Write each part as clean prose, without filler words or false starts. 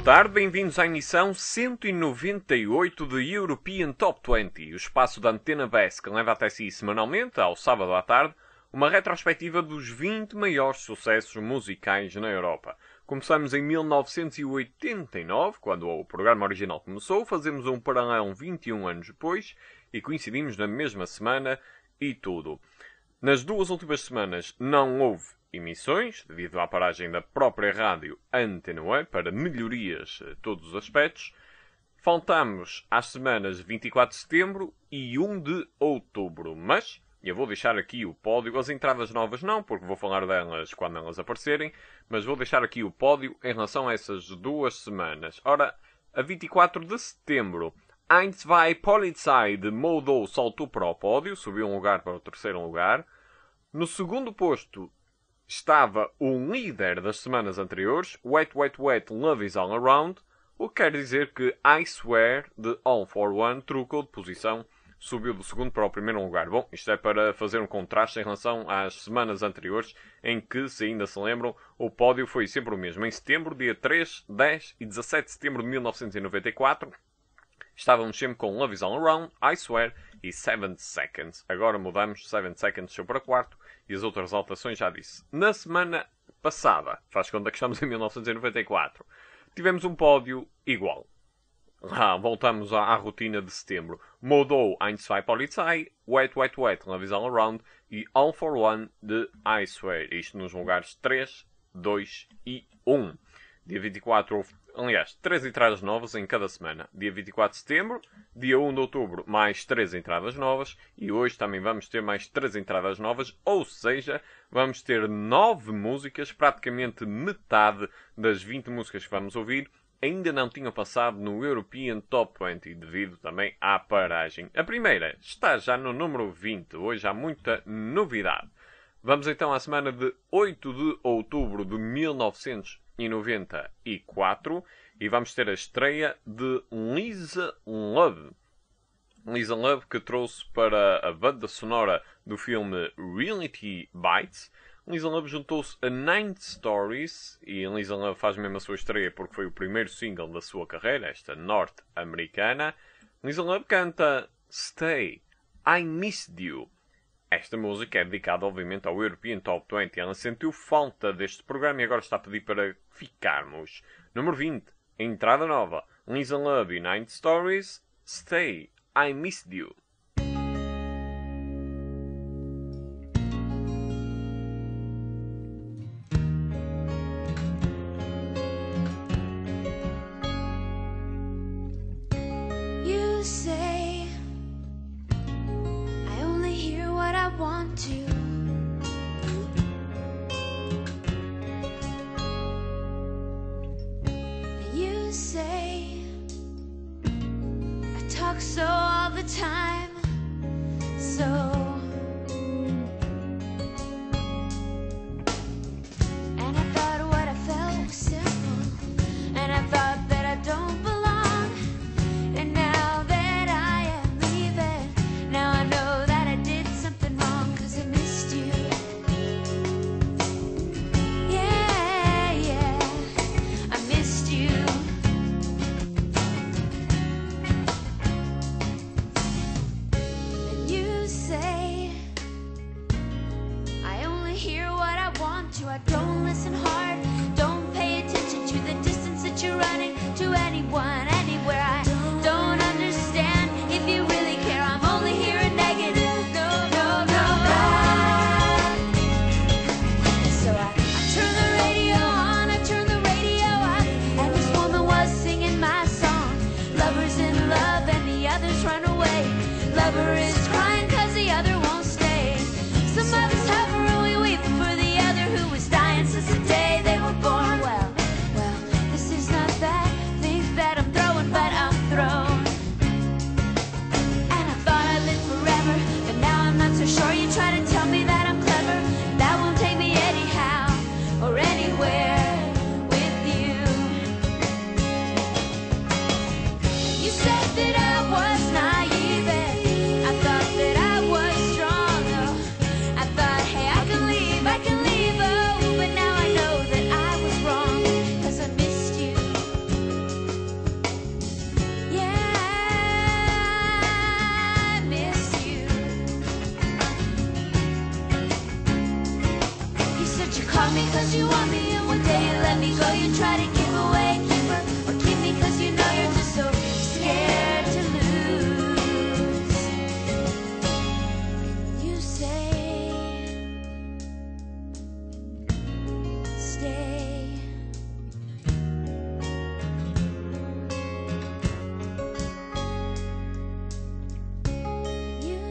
Boa tarde, bem-vindos à emissão 198 de European Top 20, o espaço da Antena BES que leva até si semanalmente, ao sábado à tarde, uma retrospectiva dos 20 maiores sucessos musicais na Europa. Começamos em 1989, quando o programa original começou, fazemos um paralelo 21 anos depois e coincidimos na mesma semana e tudo. Nas duas últimas semanas não houve emissões, devido à paragem da própria rádio Antena Web, para melhorias a todos os aspectos. Faltamos às semanas 24 de setembro e 1 de outubro, mas eu vou deixar aqui o pódio, as entradas novas não, porque vou falar delas quando elas aparecerem, mas vou deixar aqui o pódio em relação a essas duas semanas. Ora, a 24 de setembro, Ein, zwei Polizei de Moldau saltou para o pódio, subiu um lugar para o terceiro lugar. No segundo posto estava o líder das semanas anteriores, Wet, Wet, Wet, Love is All Around, o que quer dizer que I Swear, de All for One, trocou de posição, subiu do segundo para o primeiro lugar. Bom, isto é para fazer um contraste em relação às semanas anteriores, em que, se ainda se lembram, o pódio foi sempre o mesmo. Em setembro, dia 3, 10 e 17 de setembro de 1994, estávamos sempre com Love is All Around, I Swear e 7 Seconds. Agora mudamos, 7 Seconds deixou para quarto e as outras alterações já disse. Na semana passada, faz conta que estamos em 1994, tivemos um pódio igual. Voltamos à rotina de setembro. Moldau, Ein, zwei Polizei, Wet, Wet, Wet, Love is All Around e All for One de I Swear. Isto nos lugares 3, 2 e 1. Dia 24 houve, aliás, 3 entradas novas em cada semana. Dia 24 de setembro, dia 1 de outubro, mais 3 entradas novas. E hoje também vamos ter mais 3 entradas novas. Ou seja, vamos ter 9 músicas, praticamente metade das 20 músicas que vamos ouvir ainda não tinham passado no European Top 20, devido também à paragem. A primeira está já no número 20. Hoje há muita novidade. Vamos então à semana de 8 de outubro de 1994 e vamos ter a estreia de Lisa Love. Lisa Love, que trouxe para a banda sonora do filme Reality Bites. Lisa Love juntou-se a Nine Stories e Lisa Love faz mesmo a sua estreia porque foi o primeiro single da sua carreira, esta norte-americana. Lisa Love canta Stay, I Missed You. Esta música é dedicada, obviamente, ao European Top 20. Ela sentiu falta deste programa e agora está a pedir para ficarmos. Número 20, entrada nova. Lisa Love e Nine Stories, Stay, I Missed You. You say I only hear what I want to. You say I talk so all the time, so and I thought what I felt was simple, and I thought that I don't belong, and now that I am leaving, now I know that I did something wrong, 'cause I missed you. Yeah, yeah, I missed you. And you say I only hear what I want to. I don't listen hard, don't pay attention to the distance that you're running to anyone, anywhere. I don't understand if you really care. I'm only hearing negative. No, no, no. So I turn the radio on, I turn the radio on, and this woman was singing my song. Lover's in love and the others run away. Lover is crying 'cause the other won't stay. Some others have a really weeping for the other who was dying since the day they were born. Well, this is not that thing that I'm throwing, but I'm thrown. And I thought I lived forever, but now I'm not so sure. You try to tell me that I'm clever, that won't take me anyhow or anywhere with you. You said that I was naive, and I thought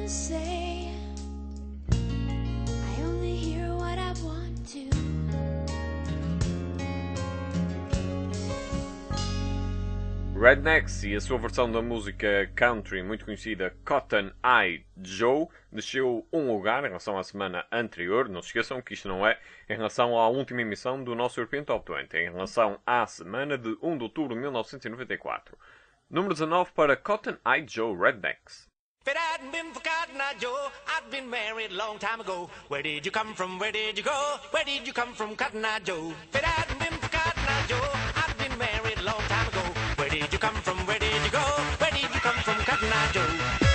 say. I only hear what I want to. Rednecks e a sua versão da música country muito conhecida Cotton Eye Joe desceu um lugar em relação à semana anterior. Não se esqueçam que isto não é em relação à última emissão do nosso European Top 20, é em relação à semana de 1 de outubro de 1994. Número 19 para Cotton Eye Joe Rednecks. If it hadn't been for Cotton Eye Joe, I'd been married a long time ago. Where did you come from? Where did you go? Where did you come from, Cotton Eye Joe? If it hadn't been for Cotton Eye Joe, I'd been married a long time ago. Where did you come from? Where did you go? Where did you come from, Cotton Eye Joe?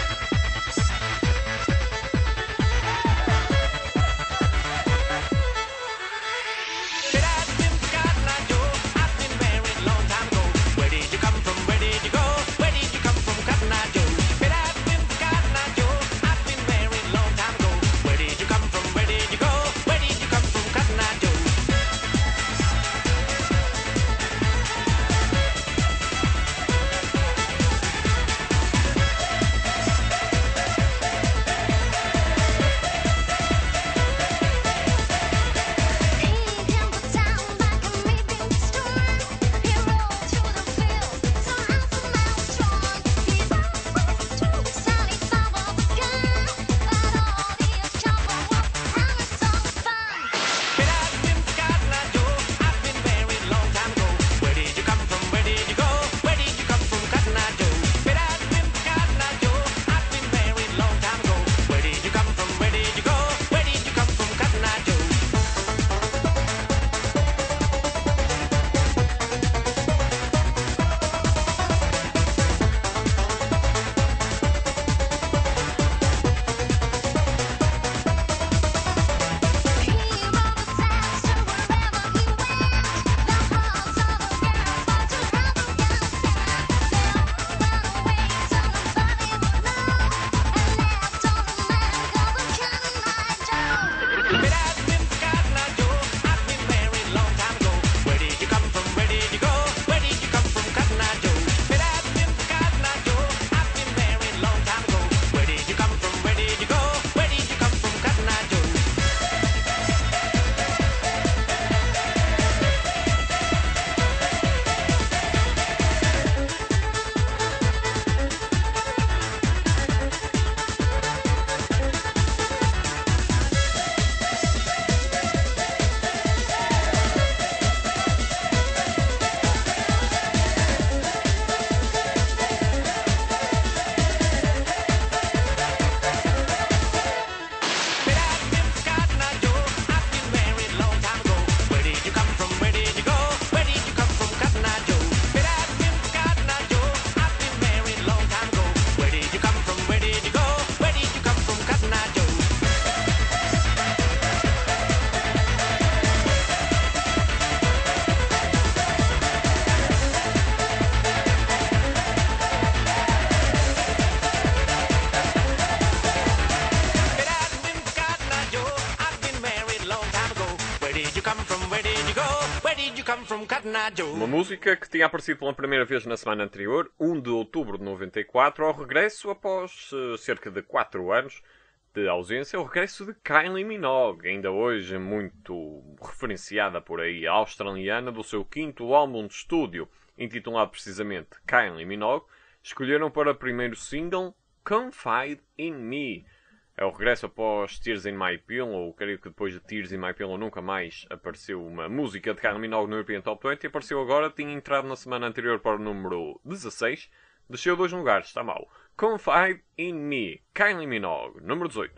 Uma música que tinha aparecido pela primeira vez na semana anterior, 1 de outubro de 94, ao regresso, após cerca de 4 anos de ausência, o regresso de Kylie Minogue, ainda hoje muito referenciada por aí, a australiana, do seu quinto álbum de estúdio, intitulado precisamente Kylie Minogue, escolheram para primeiro single Confide in Me. É o regresso após Tears in My Pillow. Creio que depois de Tears in My Pillow nunca mais apareceu uma música de Kylie Minogue no European Top 20. Apareceu agora, tinha entrado na semana anterior para o número 16. Desceu 2 lugares, está mal. Confide in Me, Kylie Minogue, número 18.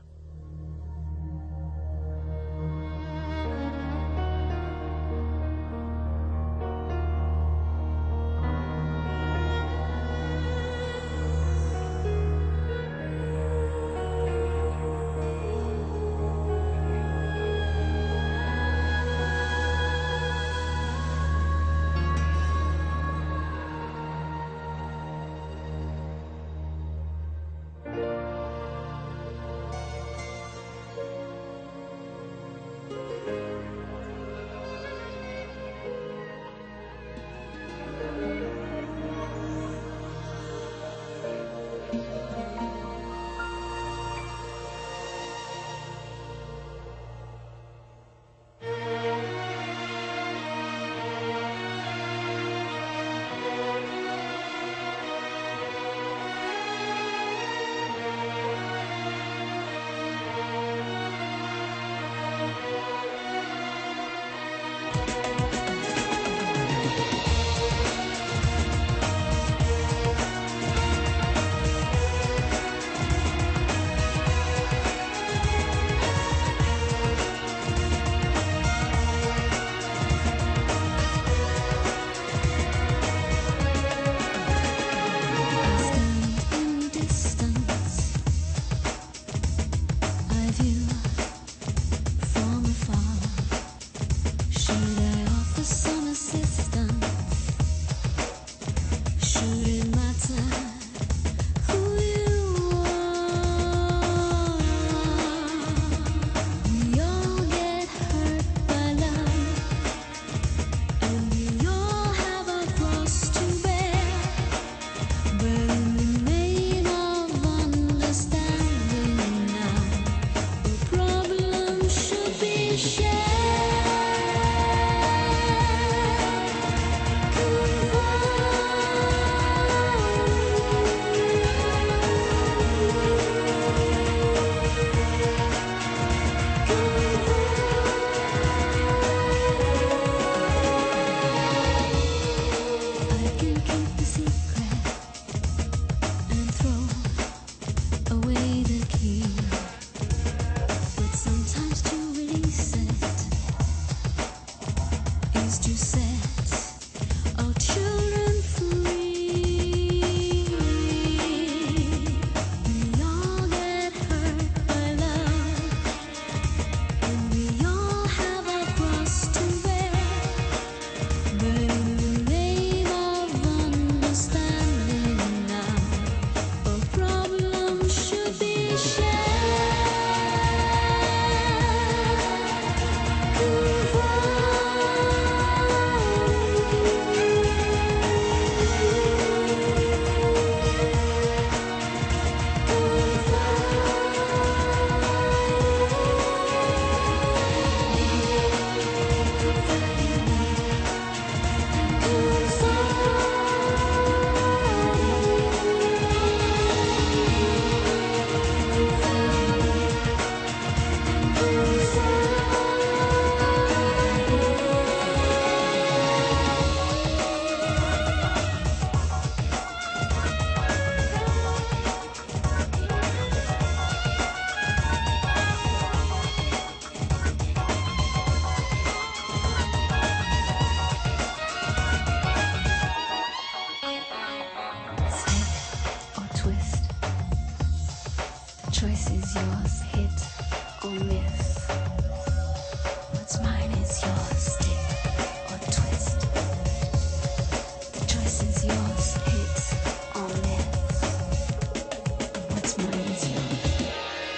choice is yours, hit or miss. What's mine is yours, stick or twist. The choice is yours, hit or miss. What's mine is yours.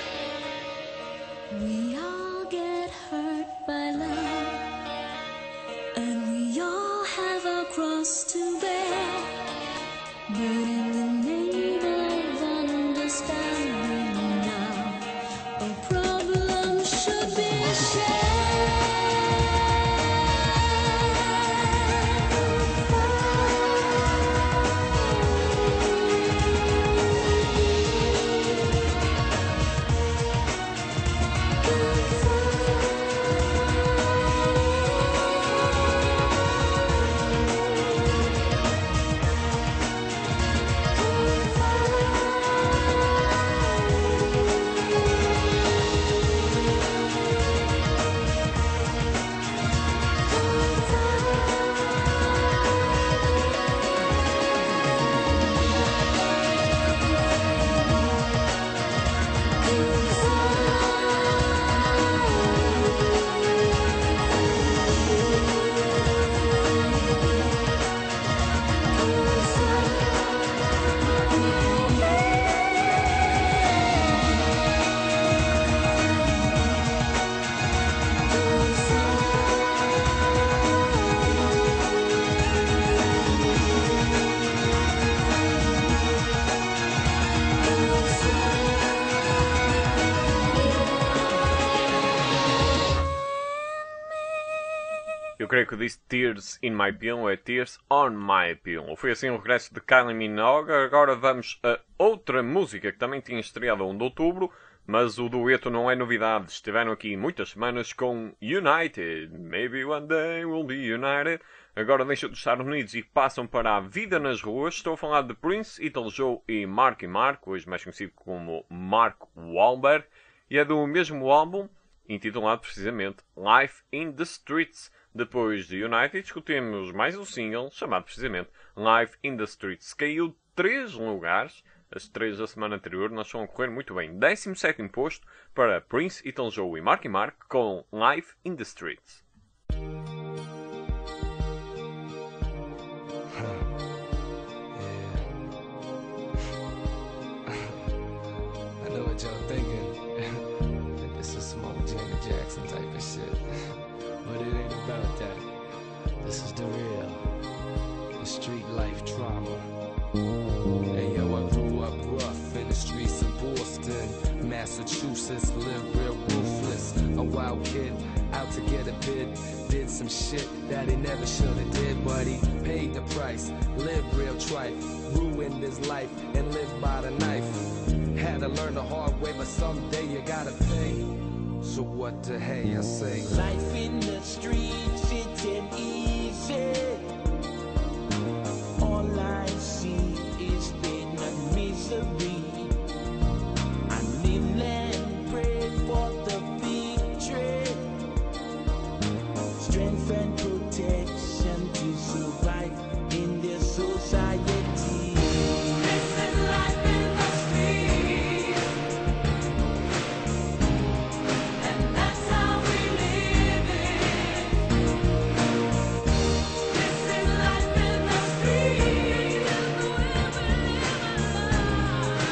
We all get hurt by love, and we all have our cross to bear. But in the name of understanding now, a problem should be Eu creio que disse Tears in My Pillow, é Tears on My Pillow. Foi assim o regresso de Kylie Minogue. Agora vamos a outra música que também tinha estreado a 1 de outubro, mas o dueto não é novidade. Estiveram aqui muitas semanas com United. Maybe one day we'll be united. Agora deixam dos Estados Unidos e passam para a vida nas ruas. Estou a falar de Prince, Italo Joe e Marky Mark, hoje mais conhecido como Mark Wahlberg, e é do mesmo álbum, intitulado precisamente Life in the Streets. Depois de United, discutimos mais um single, chamado precisamente Life in the Streets. Caiu 3 lugares, as 3 da semana anterior, nós estão a correr muito bem. 17º posto para Prince, Italo Joe e Marky Mark com Life in the Streets. I know what y'all thinking. That this is some old Janet Jackson type of shit. But it ain't about that. This is the real. The street life trauma. Hey yo, I grew up rough in the streets of Boston, Massachusetts, lived real ruthless. A wild kid, out to get a bid. Did some shit that he never shoulda did, but he paid the price. Lived real trife, ruined his life and lived by the knife. Had to learn the hard way, but someday you gotta pay. So what the hey I say? Life in the streets, it ain't easy. All I see is pain and misery. I kneel and pray for the victory, strength and protection to survive in this society. This is life in the streets, and that's how we live it. This is life in the streets, and the way we live it.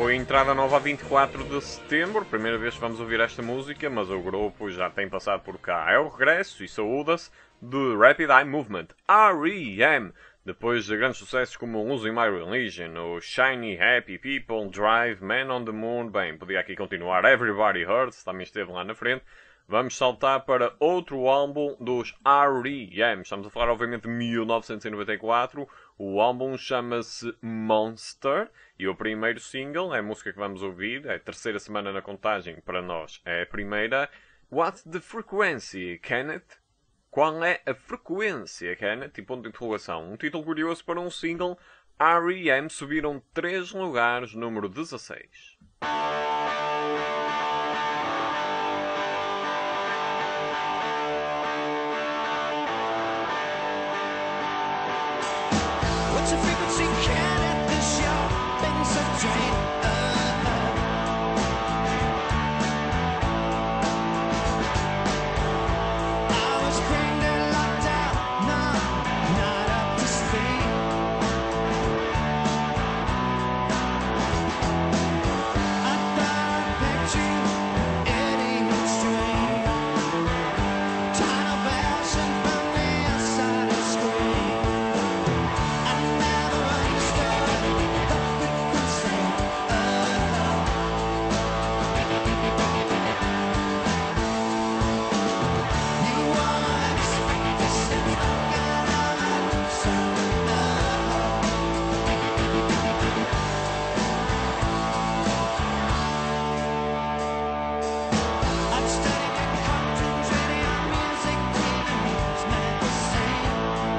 Foi entrada nova a 24 de setembro, primeira vez que vamos ouvir esta música, mas o grupo já tem passado por cá. É o regresso e saúda-se de Rapid Eye Movement, R.E.M., depois de grandes sucessos como Losing My Religion, o Shiny Happy People, Drive, Man on the Moon, bem, podia aqui continuar, Everybody Hurts, também esteve lá na frente. Vamos saltar para outro álbum dos R.E.M. Estamos a falar, obviamente, de 1994. O álbum chama-se Monster e o primeiro single é a música que vamos ouvir. É a terceira semana na contagem, para nós é a primeira. What's the frequency, Kenneth? Qual é a frequência, Kenneth? E ponto de interrogação. Um título curioso para um single. R.E.M. subiram 3 lugares, número 16. What's the frequency, Kenneth? This your thing's a drain. I was cleaned and locked out, no, not up to speed. I thought I picked you, Eddie Stream. Tunnel passion from the outside of screen. I never understood the frequency of love. You always listen like an answer. I'd studied the cartoons, radio, music, TV news, magazine.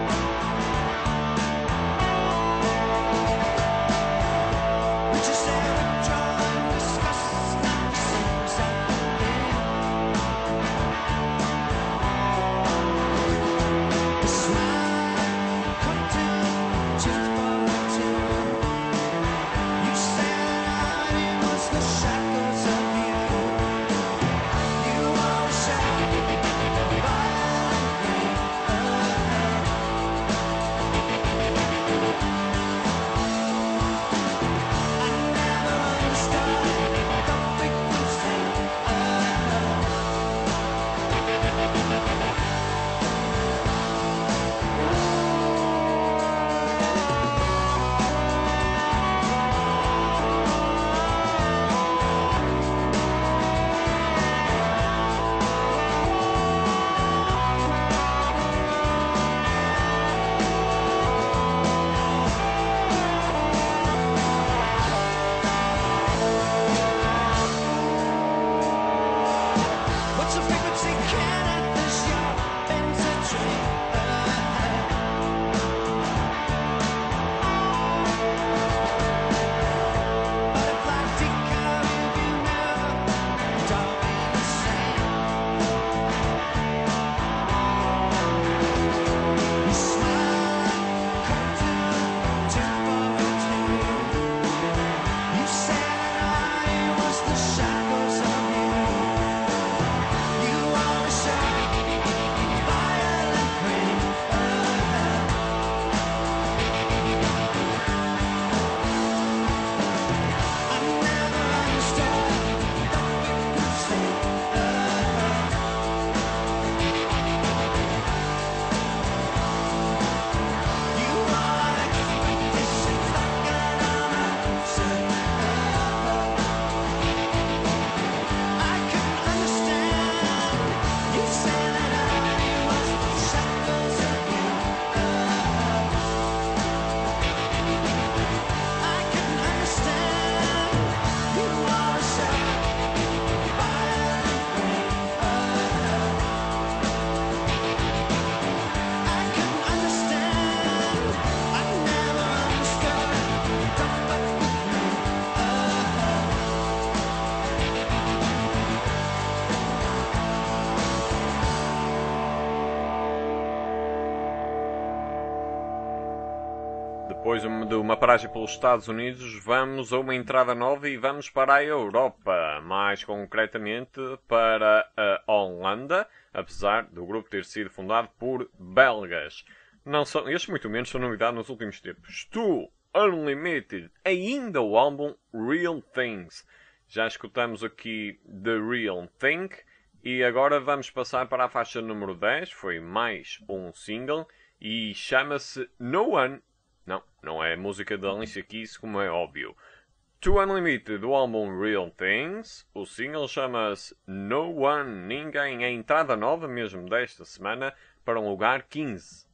We just stare and draw and discuss, not the same as I believe. The smile, cartoon, tooth for two. You said that it was the shackles of you. You always shout, violently, I never understood the frequency of love. What's the frequency, Kenneth? This your thing's a dream. Butterfly decal, you know, it's all been the same. You smile, cartoon, tooth for two. You said I was the shackles of you. You always shout, violent ring of love. I never understood the frequency of love. You are expectations like an answer of love. I couldn't understand. You said that I was the shackles of you. I couldn't understand. You are a shout, violent ring of love. I couldn't understand. I never understood. Don't fuck with me. Depois de uma paragem pelos Estados Unidos, vamos a uma entrada nova e vamos para a Europa, mais concretamente para a Holanda, apesar do grupo ter sido fundado por belgas. Não são, estes muito menos são novidade nos últimos tempos. Tu, Unlimited, ainda o álbum Real Things. Já escutamos aqui The Real Thing e agora vamos passar para a faixa número 10, foi mais um single e chama-se No One. Não é a música da Alicia Keys, como é óbvio. To Unlimited, do álbum Real Things, o single chama-se No One, Ninguém, a entrada nova mesmo desta semana para um lugar 15.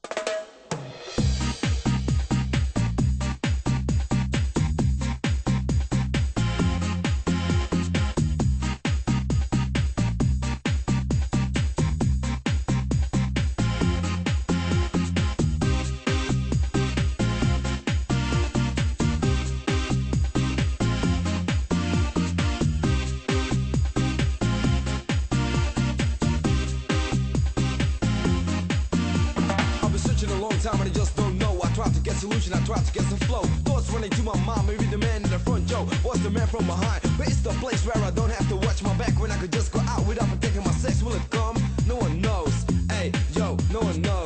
Solution, I try to get some flow. Thoughts running to my mind, maybe the man in the front, Joe was the man from behind. But it's the place where I don't have to watch my back, when I could just go out without protecting my sex. Will it come? No one knows. Hey, yo, no one knows.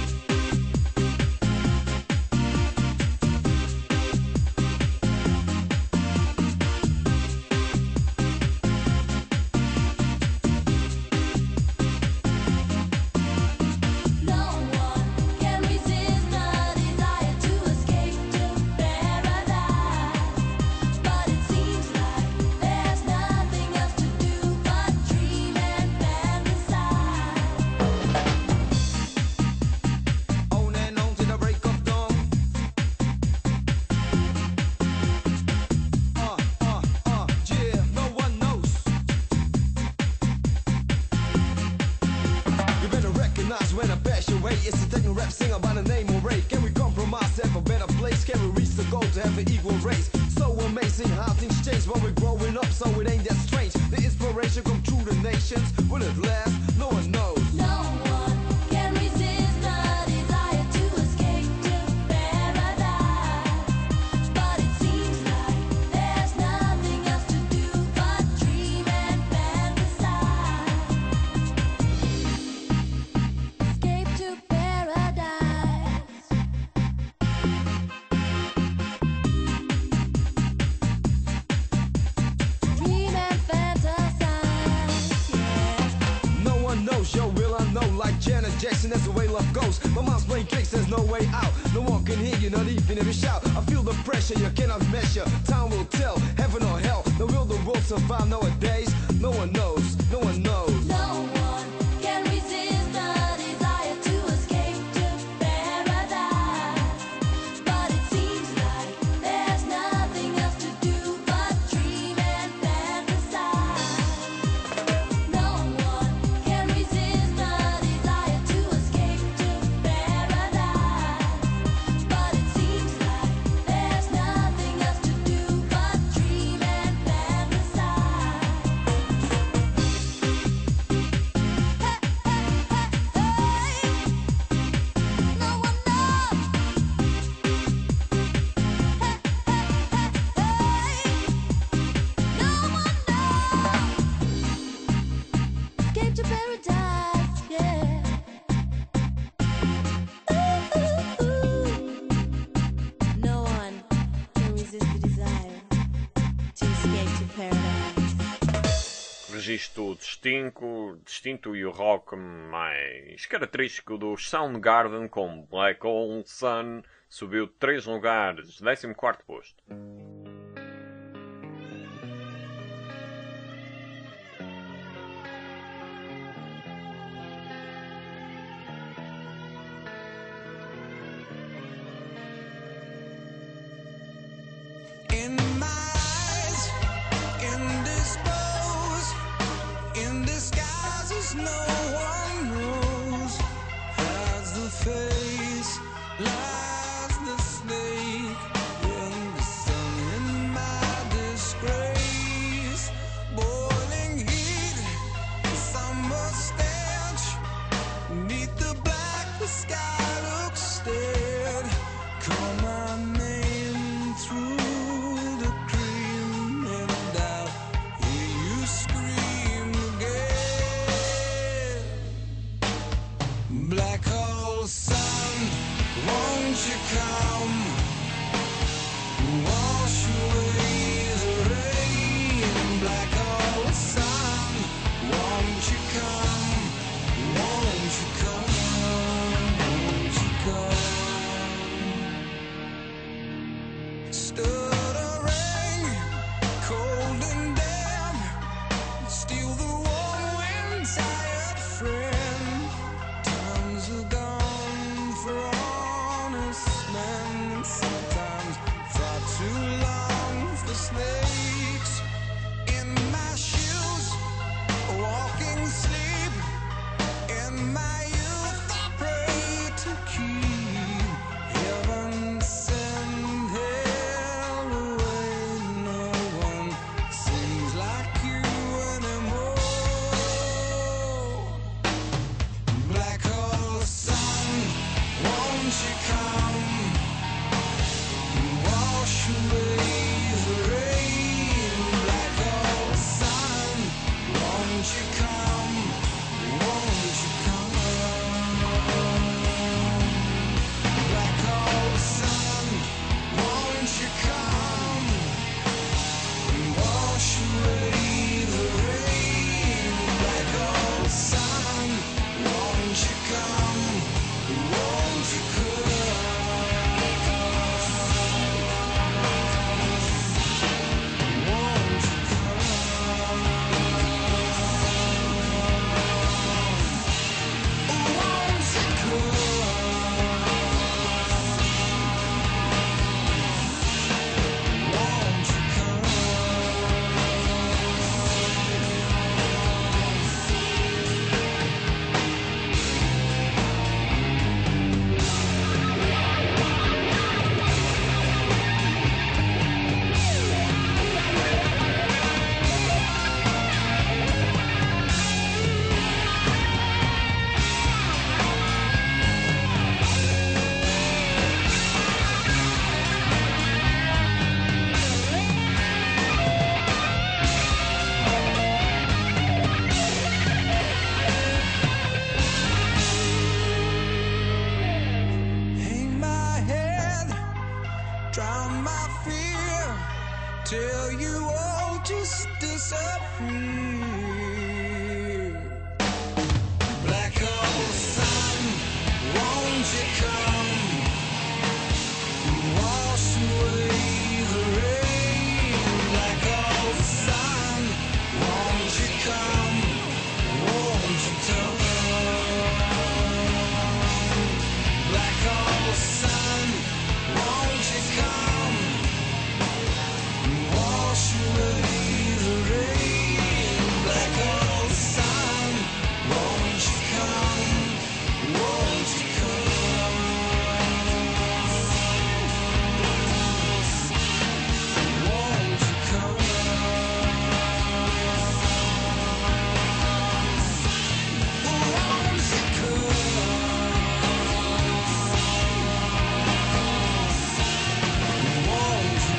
When I pass your way, it's a techno rap singer by the name of Ray. Can we compromise, have a better place? Can we reach the goal to have an equal race? So amazing how things change when we're growing up, so it ain't that strange. The inspiration come through the nations. Will it last? No one knows. No one can resist the desire to escape to paradise. But it seems like there's nothing else to do but dream and fantasize. Escape to paradise. Dream and fantasize, yeah. No one knows, yo, will I know? Like Janet Jackson, that's the way love goes. My mom's playing tricks, there's no way out. No one can hear you, not even if you shout. I feel the pressure, you cannot measure. Time will tell, heaven or hell. Now will the world survive nowadays? No one knows, no one knows. No one can resist the desire to escape to paradise. But it seems like there's nothing else to do but dream and fantasize. No one can resist the desire to escape to paradise. But it seems like there's nothing else to do but dream and fantasize. No one knows. No one knows. Escape to paradise, yeah. No one can resist the desire to escape to paradise. Registro distinto e o rock mais característico do Soundgarden com Black Hole Sun subiu 3 lugares, 14º posto. In my eyes, indisposed, in disguises no one knows. Hides the face, lies the snake. In the sun, in my disgrace, boiling heat, summer stench. Neath the black, the sky looks dead. Call my name through the cream, and I'll hear you scream again. Black hole sun, won't you come? feel. Black hole sun, won't you come and wash away the rain? Black hole sun, won't you come? Won't you come? Black hole sun, won't you come and wash away the rain? Black hole sun, won't you come? Won't you come? Won't you come? Won't you come? Won't you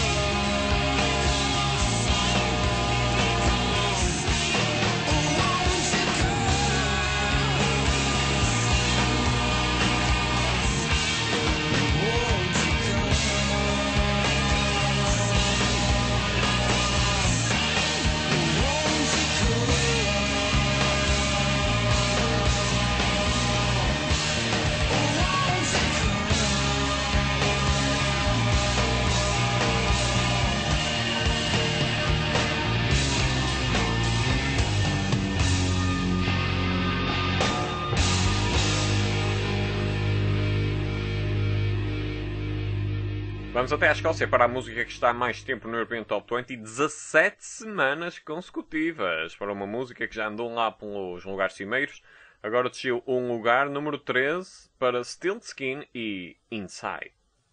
Vamos até à Escócia para a música que está há mais tempo no European Top 20, 17 semanas consecutivas. Para uma música que já andou lá pelos lugares cimeiros, agora desceu um lugar, número 13, para Still Skin e Inside.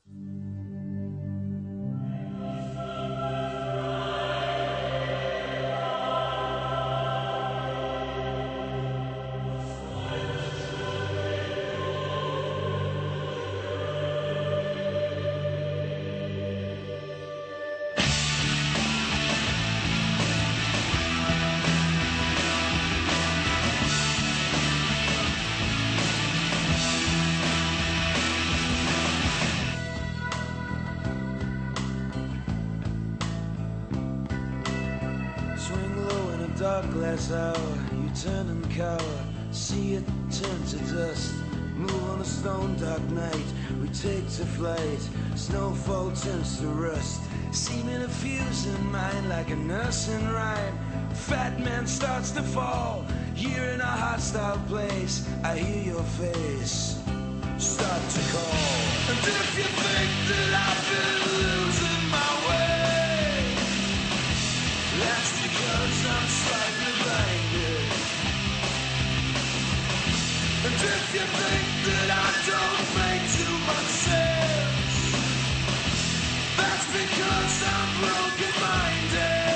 Swing low in a dark glass hour, you turn and cower, see it turn to dust. Move on a stone dark night, we take to flight, snowfall turns to rust. Seeming to fuse in mind like a nursing rhyme. Fat man starts to fall, here in a hostile place, I hear your face start to call. And if you think that I've been losing my way, that's because I'm slightly blinded. And if you think that I don't make too much sense, that's because I'm broken-minded.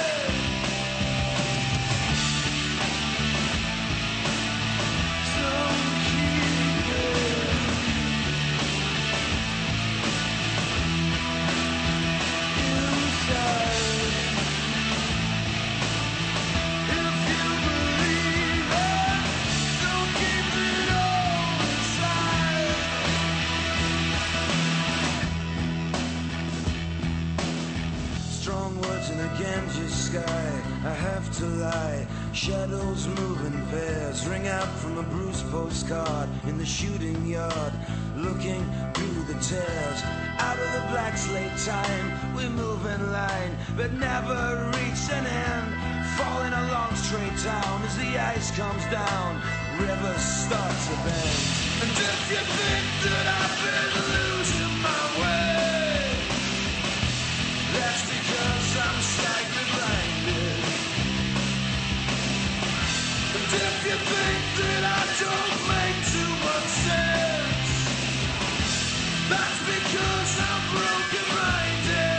Don't keep it inside. If you believe it, don't keep it all inside. Strong words in a Ganges sky, I have to lie. Shadows move in pairs, ring out from a bruised postcard in the shooting yard, looking through the tears. Out of the black slate time, we move in line, but never reach an end. Falling along straight down as the ice comes down, rivers start to bend. And if you think that I've been losing my way, that's because I'm slightly blinded. And if you think that I don't make too much sense, that's because I'm broken-minded.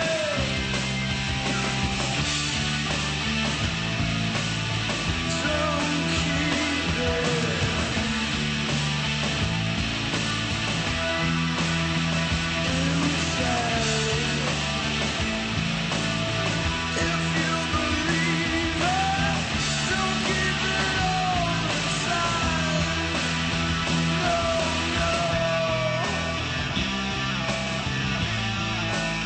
Don't keep it inside. If you believe it, don't keep it all inside. No, no.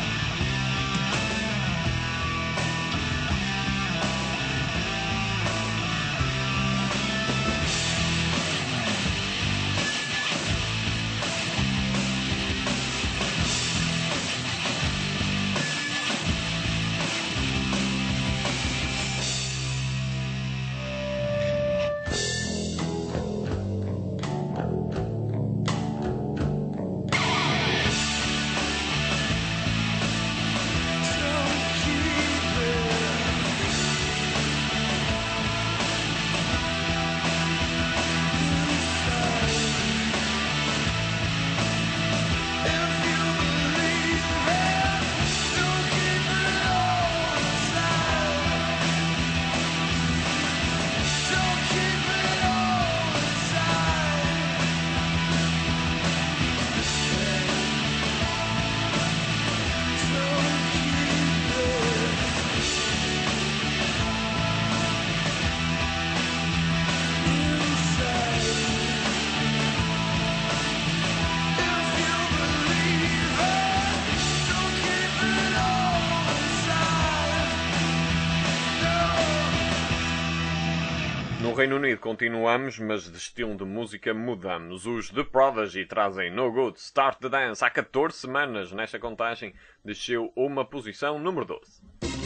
No Reino Unido continuamos, mas de estilo de música mudamos. Os The Prodigy trazem No Good Start the Dance. Há 14 semanas nesta contagem desceu uma posição, número 12.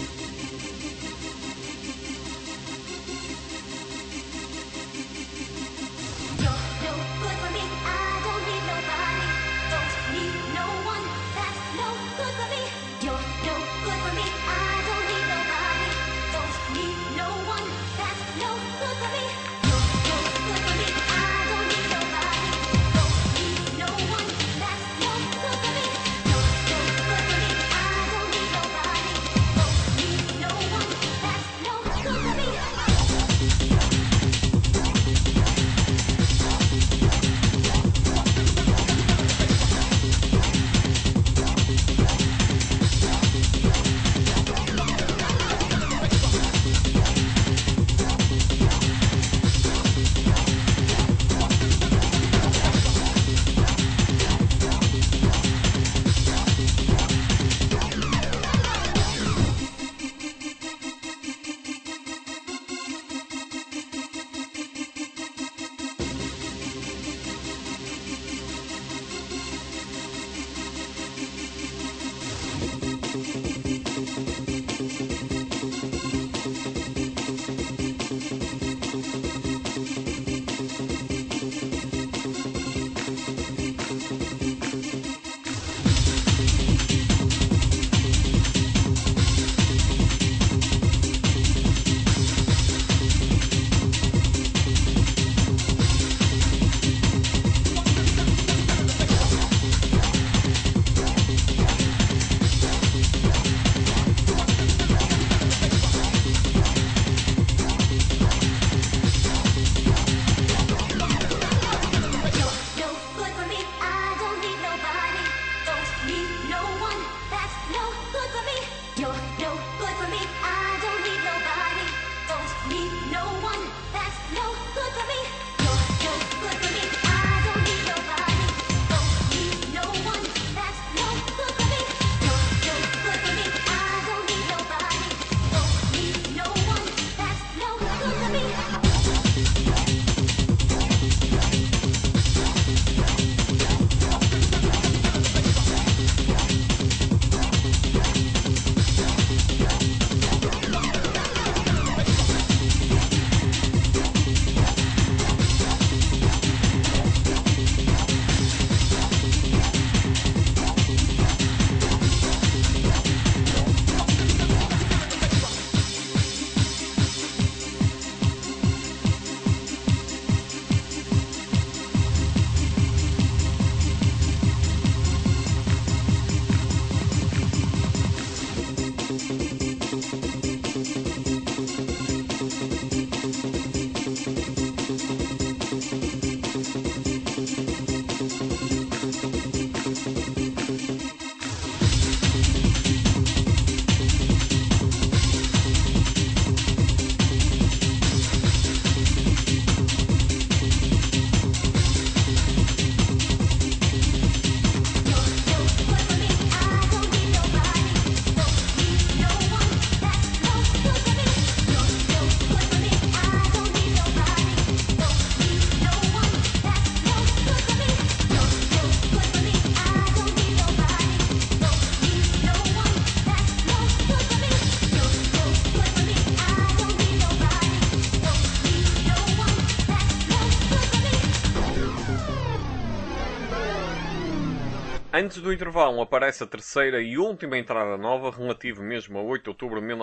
Antes do intervalo aparece a terceira e última entrada nova, relativo mesmo a 8 de outubro de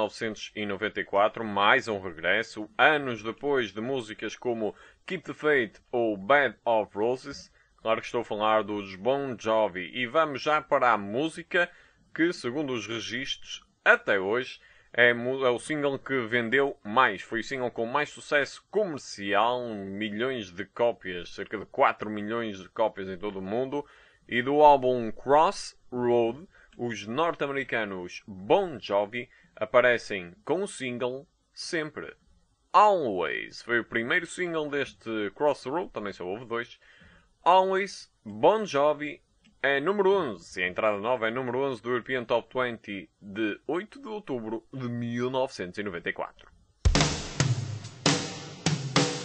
1994, mais um regresso, anos depois de músicas como Keep the Faith ou Bed of Roses. Claro que estou a falar dos Bon Jovi, e vamos já para a música que, segundo os registros, até hoje é o single que vendeu mais. Foi o single com mais sucesso comercial, milhões de cópias, cerca de 4 milhões de cópias em todo o mundo. E do álbum Crossroad, os norte-americanos Bon Jovi aparecem com o single Sempre. Always foi o primeiro single deste Crossroad, também só houve dois. Always, Bon Jovi, é número 11. A entrada nova é número 11 do European Top 20 de 8 de outubro de 1994.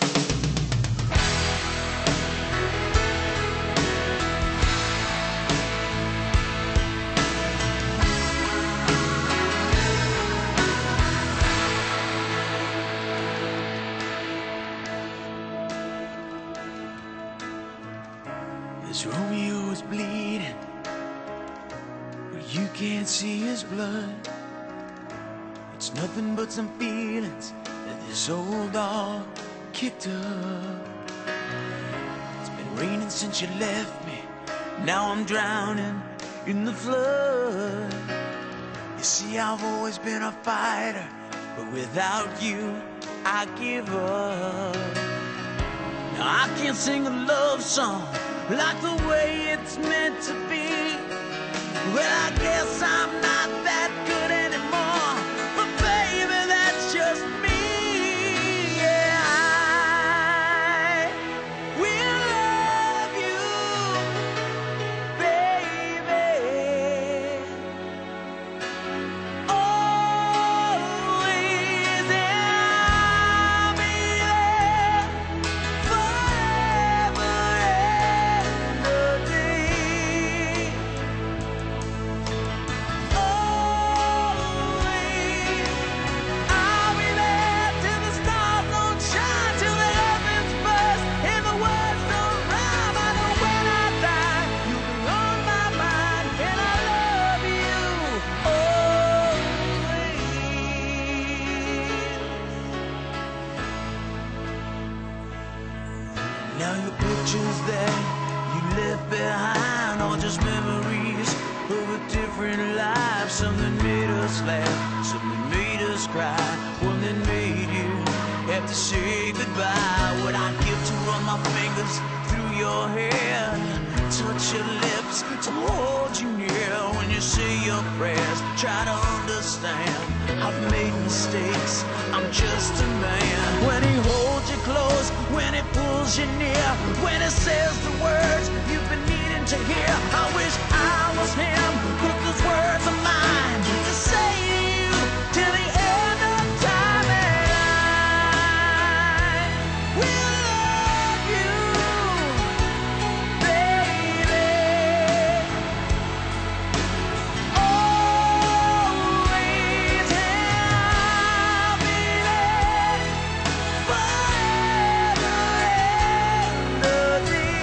Romeo is bleeding, but you can't see his blood. It's nothing but some feelings that this old dog kicked up. It's been raining since you left me. Now I'm drowning in the flood. You see, I've always been a fighter, but without you, I give up. Now I can't sing a love song like the way it's meant to be. Well, I guess I'm not that good anymore, but baby, that's just me. Yeah, I will love you, baby, always, and I'll be there forever and a day. Always, I'll be there till the stars don't shine, till the heavens burst and the words don't rhyme. I know when I die, you'll be on my mind, and I love you always. Now your pictures that you left behind are just memories of a different life. Something made us laugh, something made us cry, one that made you have to say goodbye. What I'd give to run my fingers through your hair, touch your lips, to hold you near when you say your prayers. Try to understand, I've made mistakes, I'm just a man. When he holds you close, when he pulls you near, when he says the words you've been needing to hear, I wish I was him, put those words of mine to say to you till the end of time. And I will love you, baby, always, and I'll be there forever and a day.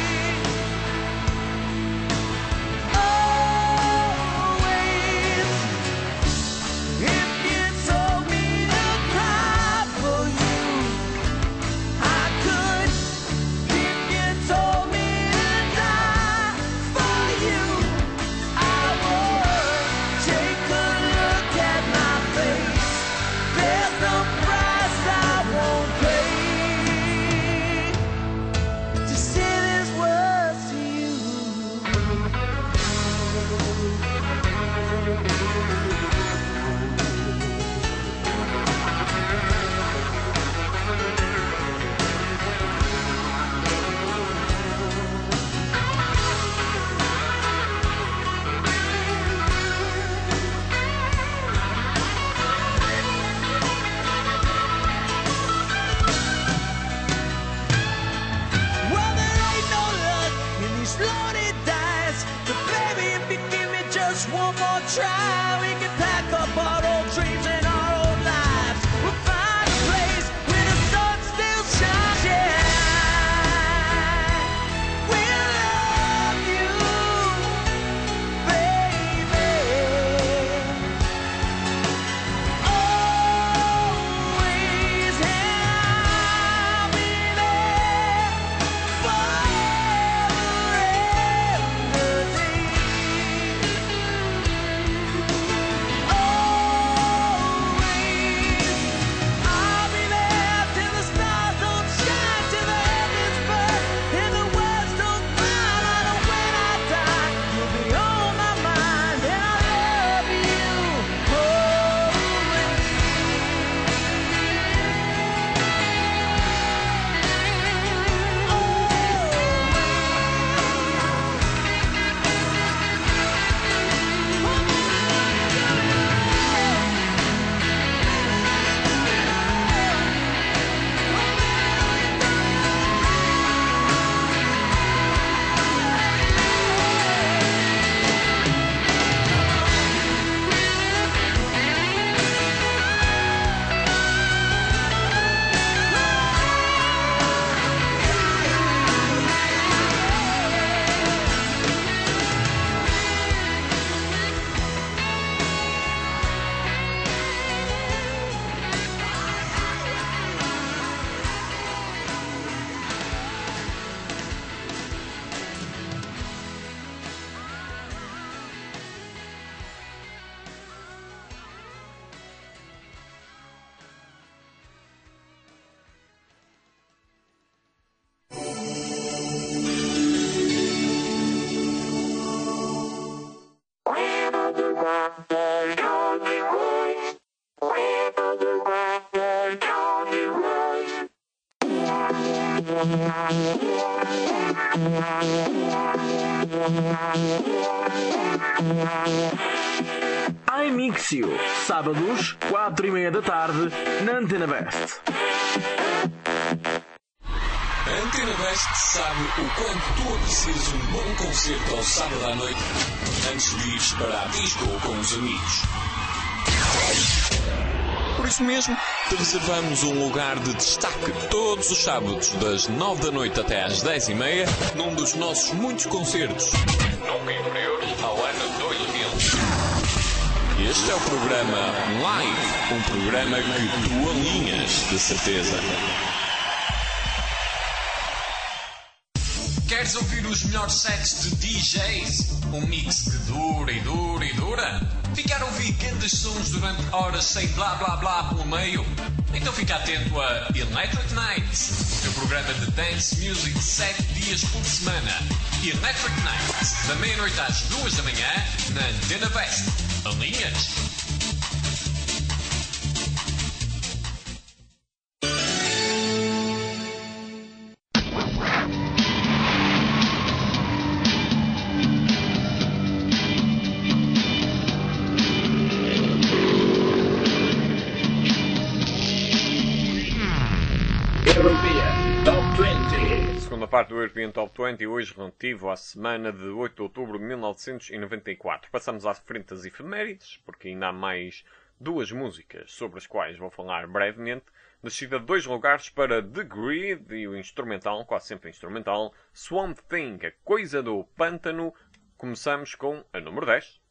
Always, if you told me to cry for you, I could. If you told me to die for you, I would. Take a look at my face. There's no price I won't pay to say these words to you. Well, there ain't no luck in these lonely dice, but baby, if you give me just one more try, we can pack up our old dreams and our old lives. We'll find a place where the sun still shines. Yeah, we'll love you, baby, always, and I'll be there forever and a day. iMixio, sábados, 4:30 da tarde, na Antena Best. A Antena Best sabe o quanto tu aprecias um bom concerto ao sábado à noite antes de ires para a disco ou com os amigos. Por isso mesmo, te reservamos um lugar de destaque todos os sábados, das 9 da noite até às 10:30, num dos nossos muitos concertos, nunca inferiores ao ano 2000. Este é o programa Live, um programa que tu alinhas, de certeza. Queres ouvir os melhores sets de DJs? Um mix que dura e dura e dura? Ficar a ouvir grandes sons durante horas sem blá blá blá pelo meio? Então fica atento a Electric Nights, o teu programa de dance music 7 dias por semana. Electric Nights, da meia-noite às 2 da manhã, na Antena Best. Alinhas? Segunda parte do European Top 20, hoje relativo à semana de 8 de outubro de 1994. Passamos à frente das efemérides, porque ainda há mais duas músicas sobre as quais vou falar brevemente. Descida de 2 lugares para The Grid e o instrumental, quase sempre instrumental, Swamp Thing, a coisa do pântano. Começamos com a número 10.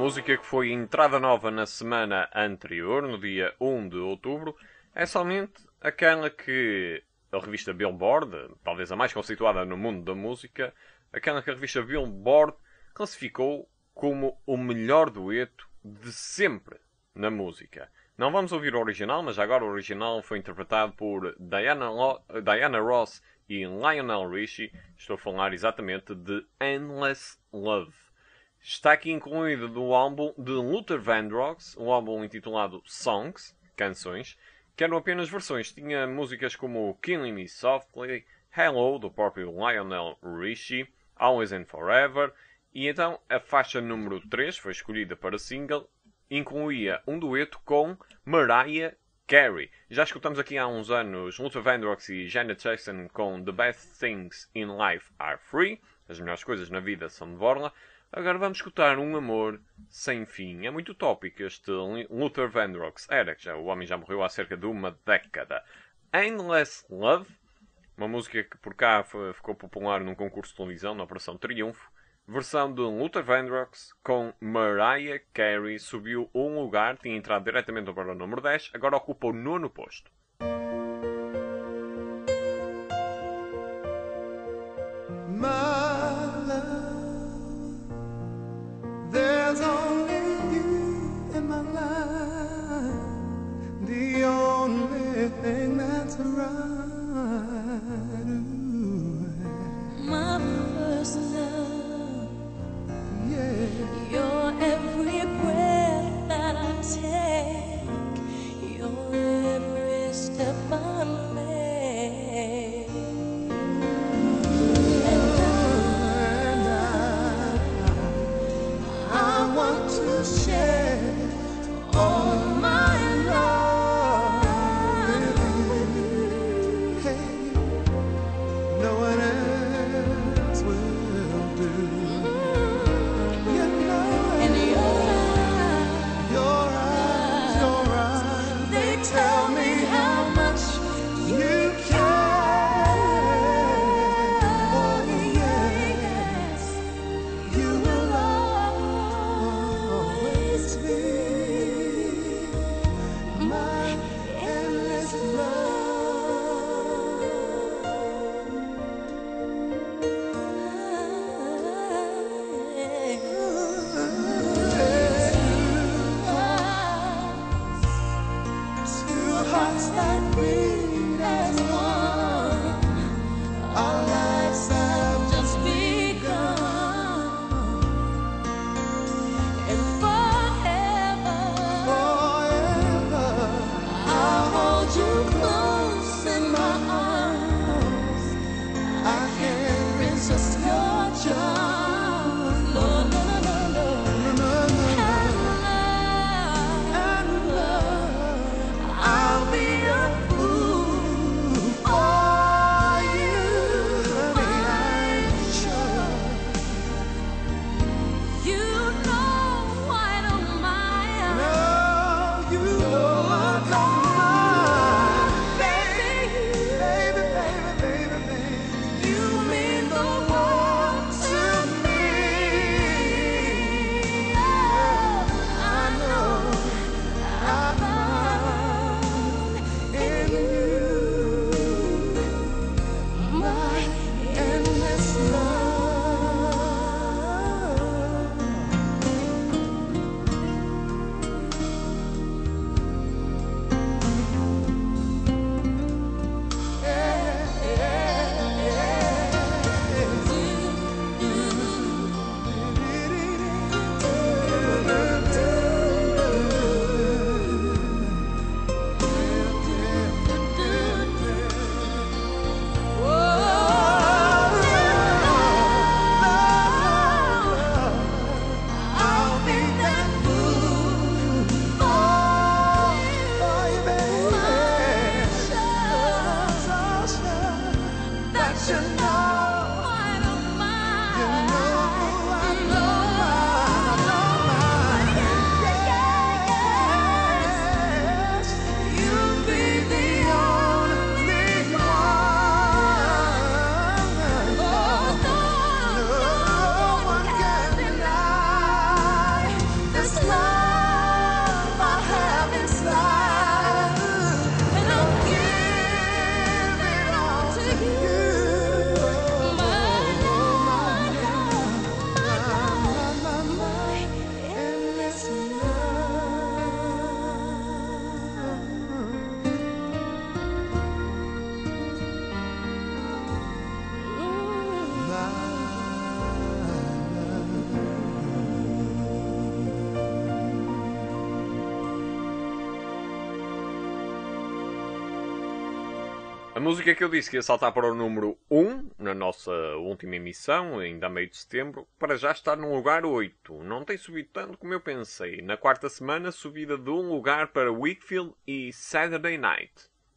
música que foi entrada nova na semana anterior, no dia 1 de outubro, é somente aquela que a revista Billboard, talvez a mais conceituada no mundo da música, aquela que a revista Billboard classificou como o melhor dueto de sempre na música. Não vamos ouvir o original, mas agora o original foi interpretado por Diana Ross e Lionel Richie. Estou a falar exatamente de Endless Love. Está aqui incluído do álbum de Luther Vandross, um álbum intitulado Songs, Canções, que eram apenas versões. Tinha músicas como Killing Me Softly, Hello, do próprio Lionel Richie, Always and Forever, e então a faixa número 3 foi escolhida para single, incluía um dueto com Mariah Carey. Já escutamos aqui há uns anos Luther Vandross e Janet Jackson com The Best Things in Life Are Free, as melhores coisas na vida são de borla. Agora vamos escutar Um Amor Sem Fim. É muito utópico este Luther Vandross. Era que o homem já morreu há cerca de uma década. Endless Love, uma música que por cá ficou popular num concurso de televisão, na Operação Triunfo. Versão de Luther Vandross com Mariah Carey. Subiu um lugar, tinha entrado diretamente para o número 10, agora ocupa o 9º posto. There's only you in my life, the only thing that's right. My first love, Yeah, your every breath that I take, your every step I make. And I want to share all my love with you. hey, no one else will do. You know, And your eyes, they tell me how much you care. Oh, yes, you will always be my endless Two hearts that beat as one. Our lives have just begun. And forever, I'll hold you close in my arms. I can't resist your charm. No, no, no, no, no. And love, I'll be a fool A música que eu disse que ia saltar para o número 1 na nossa última emissão, ainda a meio de setembro, para já está no lugar 8. Não tem subido tanto como eu pensei. Na quarta semana, subida de um lugar para Wakefield e Saturday Night.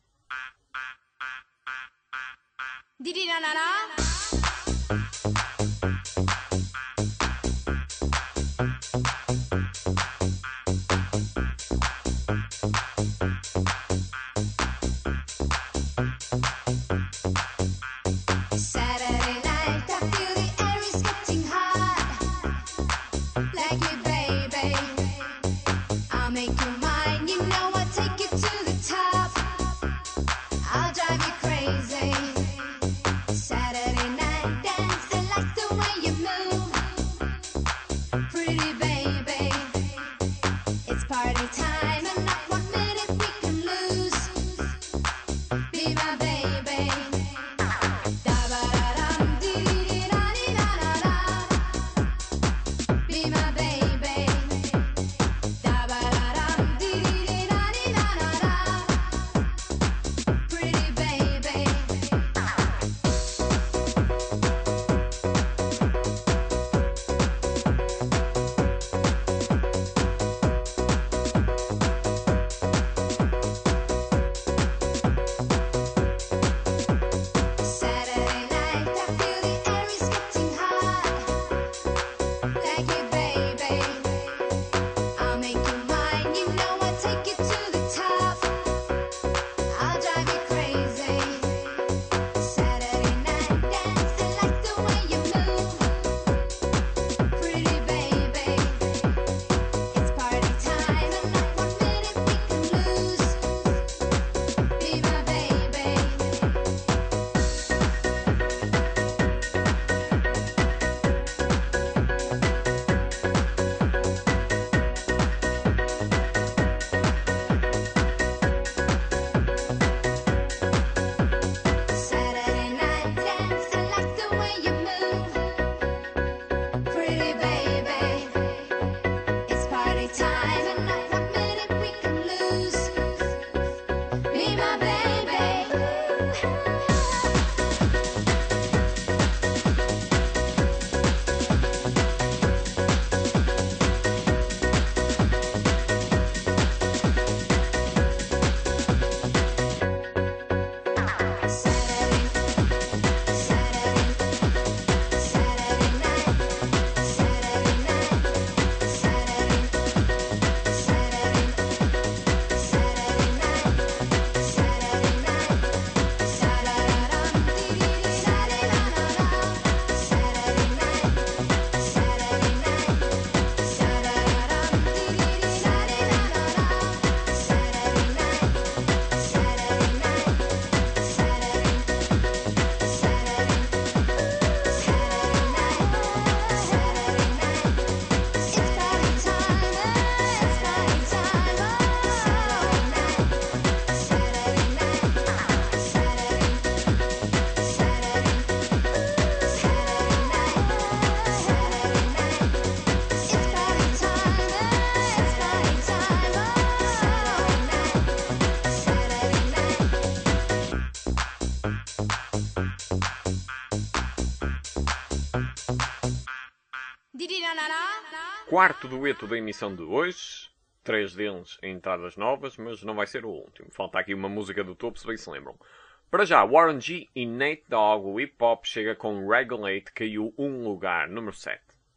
Quarto dueto da emissão de hoje. 3 deles em entradas novas, mas não vai ser o último. Falta aqui uma música do topo, se bem se lembram. Para já, Warren G e Nate Dogg, o hip hop chega com Regulate, caiu um lugar, número 7.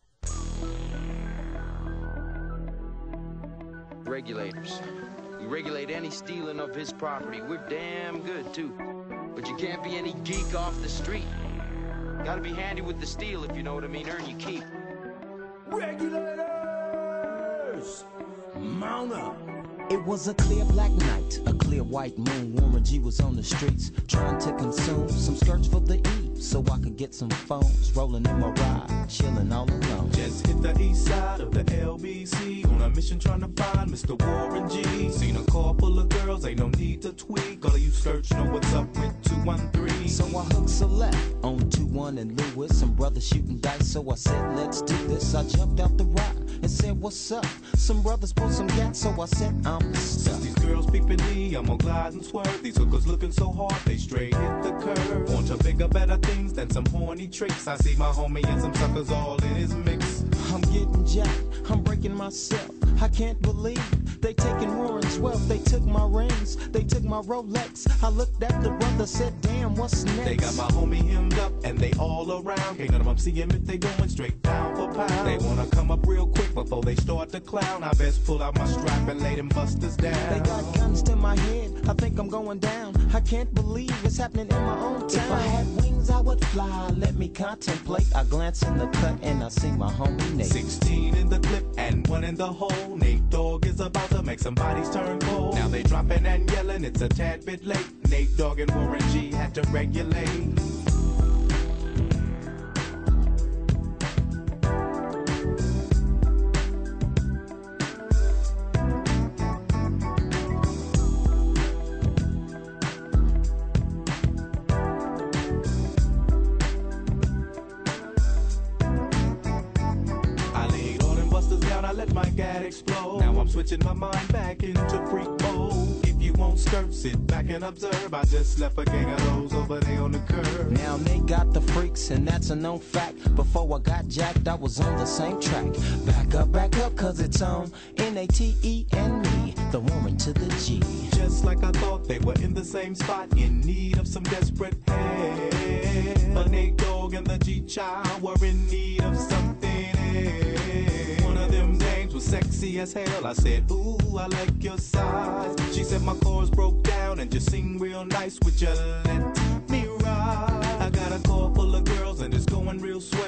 Regulators. We regulate any stealing of his property. We're damn good, too. But you can't be any geek off the street. Gotta be handy with the steel, if you know what I mean. Earn your keep. Regulators! Mount up! It was a clear black night, a clear white moon. Warren G was on the streets trying to consume some skirts for the E, so I could get some phones. Rolling in my ride, chilling all alone. Just hit the east side of the LBC on a mission trying to find Mr. Warren G. Seen a car full of girls, ain't no need to tweak. All of you search know what's up with 213. So I hooked select on 21 and Lewis. Some brothers shooting dice, so I said, let's do this. I jumped out the ride and said, what's up? Some brothers pulled some gas, so I said, I'm stuck. Since these girls traffic been me, I'm gonna glide and swerve. These hookers looking so hard, they straight hit the curve. Want to bigger, better things than some horny tricks. I see my homie and some suckers all in his mix. I'm getting jacked, I'm breaking myself. I can't believe they taking Warren's wealth. They took my rings, they took my Rolex. I looked at the brother, said, damn, what's next? They got my homie hemmed up and they all around. Can't none of them see him if they going straight pound for pound. They wanna come up real quick before they start to clown. I best pull out my strap and lay them busters down. They got guns to my head, I think I'm going down. I can't believe it's happening in my own town. If I had wings, I would fly, let me contemplate. I glance in the cut and I see my homie Nate. 16 in the clip and 1 in the hole. Nate Dogg is about to make some bodies turn cold. Now they dropping and yelling, it's a tad bit late. Nate Dogg and Warren G had to regulate. Explode. Now I'm switching my mind back into freak mode. If you won't skirt, sit back and observe. I just left a gang of those over there on the curb. Now they got the freaks and that's a known fact. Before I got jacked, I was on the same track. Back up, cause it's on N-A-T-E and me, the woman to the G. Just like I thought, they were in the same spot, in need of some desperate help. But Nate Dogg and the G-Child were in need of something else. One of them dames was sexy as hell. I said, ooh, I like your size. She said my chords broke down and just sing real nice. Would you let me ride? I got a car full of girls and it's going real swell.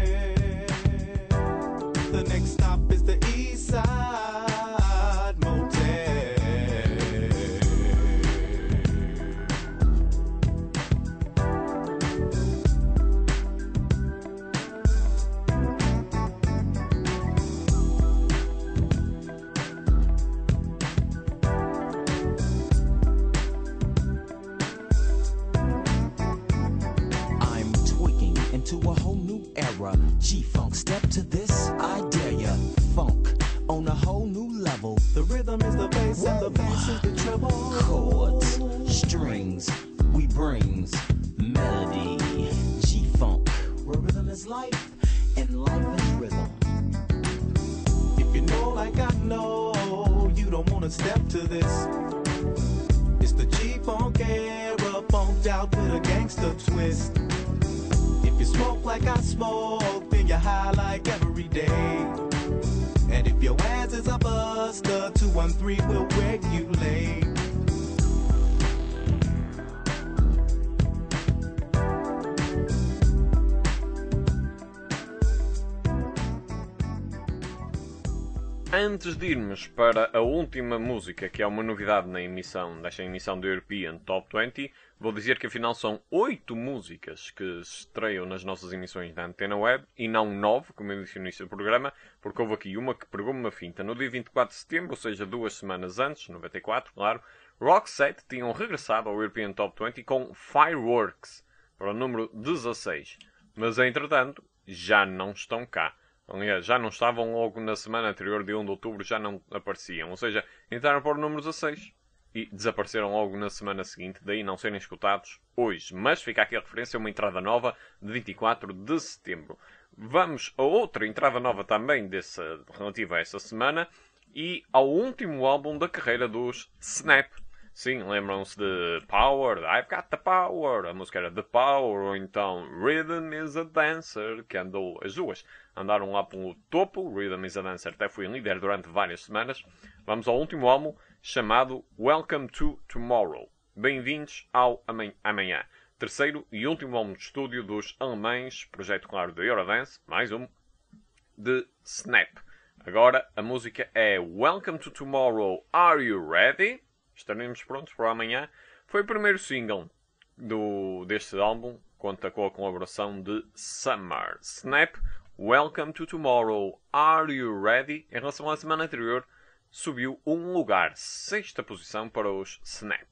The next stop is the East Side Motel. To a whole new era. G-Funk, step to this, I dare ya. Funk on a whole new level. The rhythm is the bass and the bass is the treble. Chords, strings, we brings melody. G-Funk, where rhythm is life and life is rhythm. If you know like I know, you don't wanna step to this. It's the G-Funk era, funked out with a gangster twist. If you smoke like I smoke, then you're high like every day. And if your ass is a buster, 213 will regulate. Antes de irmos para a última música, que é uma novidade na emissão, desta emissão do European Top 20, vou dizer que afinal são 8 músicas que se estreiam nas nossas emissões da Antena Web, e não 9, como eu disse no início do programa, porque houve aqui uma que pegou-me uma finta. No dia 24 de setembro, ou seja, 2 semanas antes, 94, claro, Roxette tinham regressado ao European Top 20 com Fireworks, para o número 16. Mas, entretanto, já não estão cá. Aliás, já não estavam logo na semana anterior, de 1 de outubro, já não apareciam. Ou seja, entraram para o número 16 e desapareceram logo na semana seguinte, daí não serem escutados hoje. Mas fica aqui a referência a uma entrada nova de 24 de setembro. Vamos a outra entrada nova também relativa a essa semana e ao último álbum da carreira dos Snap. Sim, lembram-se de Power, I've Got the Power, a música era The Power, ou então Rhythm is a Dancer, que andou, as duas andaram lá pelo topo. Rhythm is a Dancer até foi líder durante várias semanas. Vamos ao último álbum, chamado Welcome to Tomorrow. Bem-vindos ao Amanhã. Terceiro e último álbum de estúdio dos alemães, projeto claro da Eurodance, mais um, de Snap. Agora a música é Welcome to Tomorrow, Are You Ready? Estaremos prontos para amanhã. Foi o primeiro single deste álbum. Conta com a colaboração de Summer. Snap, Welcome to Tomorrow, Are You Ready? Em relação à semana anterior, subiu um lugar, 6ª posição para os Snap.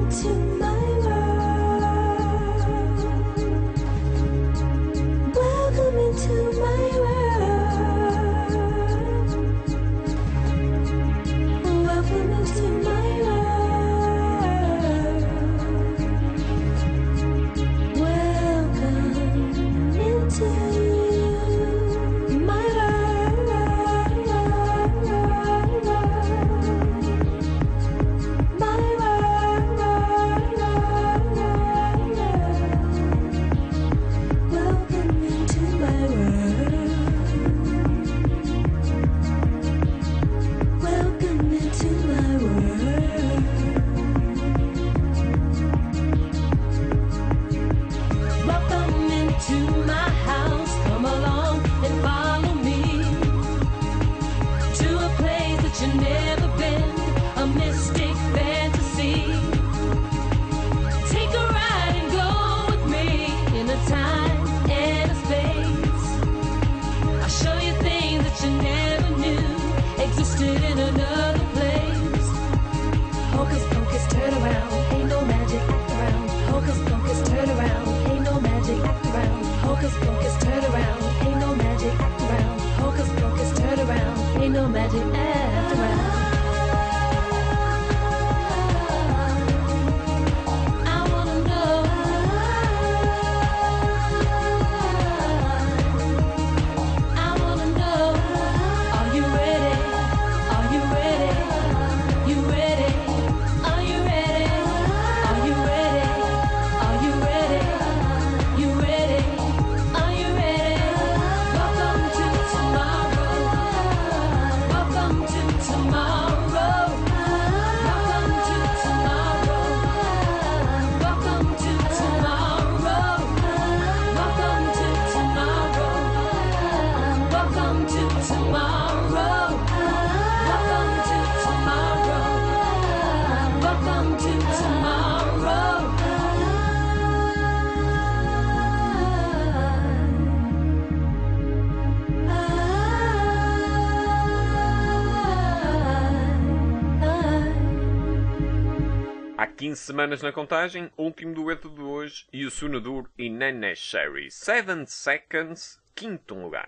Há 15 semanas na contagem, último dueto de hoje, Youssou N'Dour e Neneh Cherry. 7 Seconds, quinto lugar.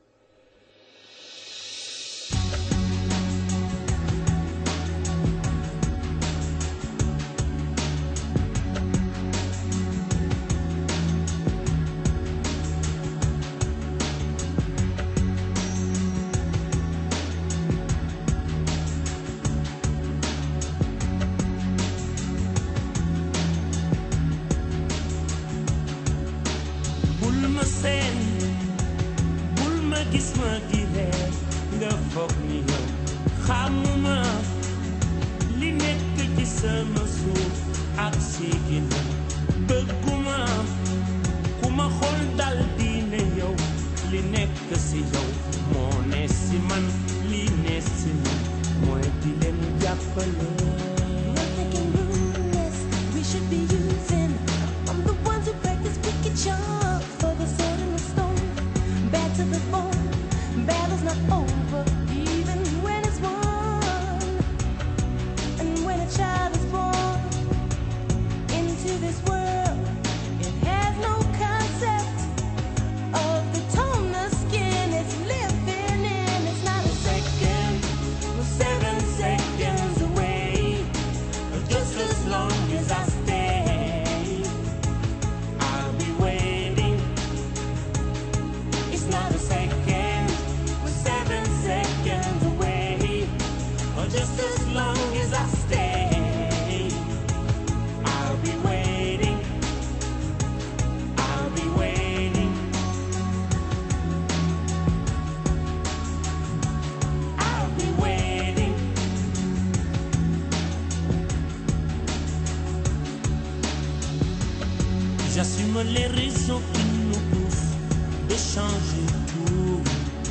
J'assume les raisons qui nous poussent de changer tout.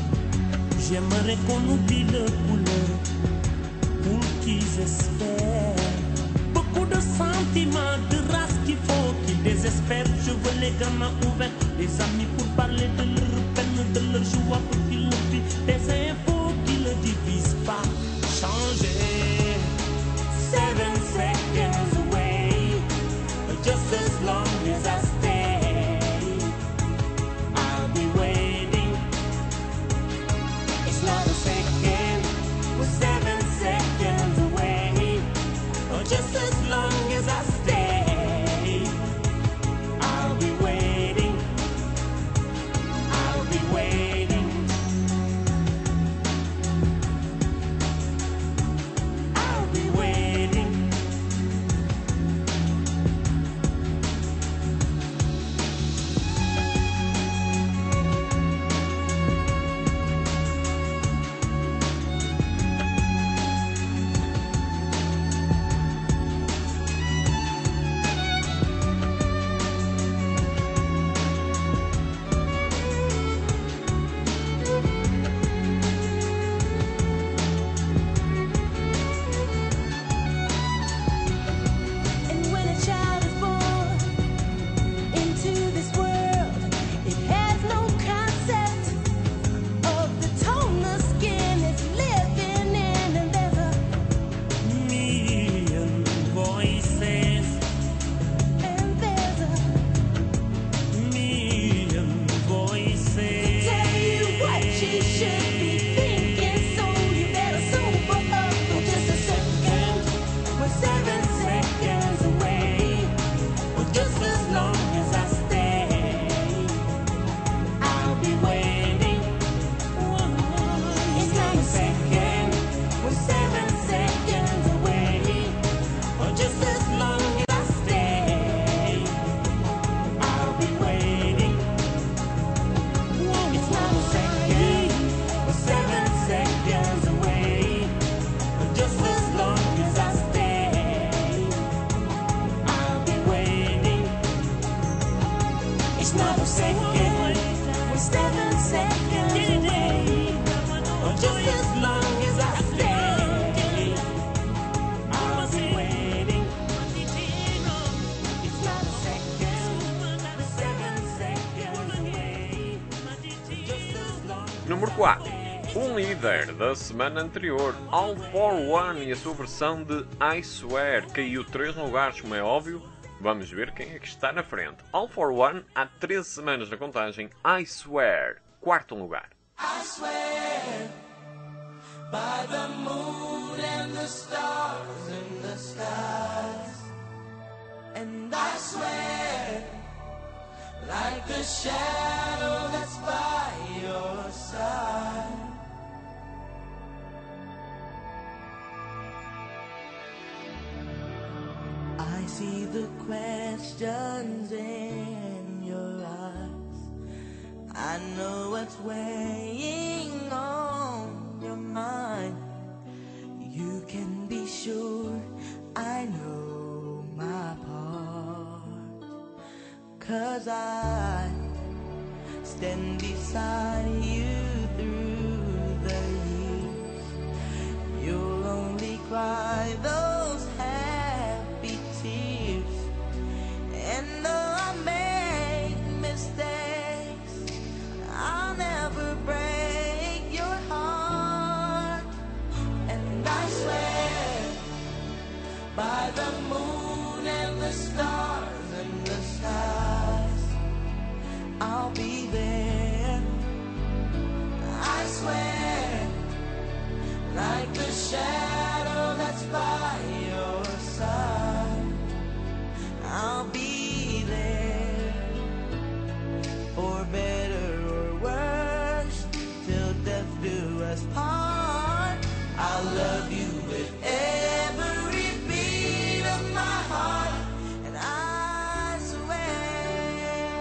J'aimerais qu'on oublie le couleur pour qu'ils espèrent. Beaucoup de sentiments, de race qu'il faut qu'ils désespèrent. Je veux les gamins ouverts, des amis pour parler de leur peine, de leur joie pour qu'ils le vivent. Des infos qui ne divisent pas. Changer. 7 seconds away. as I stay, I'll be waiting. It's not a second, we're 7 seconds away. Or just as long as I stay, I'll be waiting. I'll be waiting. I'll be waiting. And when a child is born into this world, it has no concept of the tone the skin is living in, and there's a million voices, and there's a million voices to tell you what you should be thinking. So you better sober up for just a second. We're 7 seconds away. Well, just as long as I stay, I'll be waiting. It's not a second. We're 7 seconds away. Well, just as long as I stay, I'll be waiting. It's not a second. We're 7 seconds away. But just as long as I stay, I'll be waiting. It's not a second. We're 7 seconds away. But just as long as I stay, I'll be waiting. It's not a second. We're 7 seconds away. Just as long. Número 4. Um líder da semana anterior, All For One e a sua versão de I Swear, caiu 3 lugares, como é óbvio. Vamos ver quem é que está na frente. All For One, há 13 semanas na contagem, I Swear, 4º lugar. I swear by the moon and the stars in the skies, and I swear like the shadow that's by your side. I see the questions in your eyes. I know what's weighing on your mind. You can be sure I know my part, 'cause I stand beside you through the years. You'll only cry those happy tears, and though I make mistakes, I'll never break your heart. And I swear by the moon and the stars and the skies, I'll be there. I swear like the shadow that's by your side, I'll be there. For better or worse, till death do us part, I'll love you with every beat of my heart. And I swear,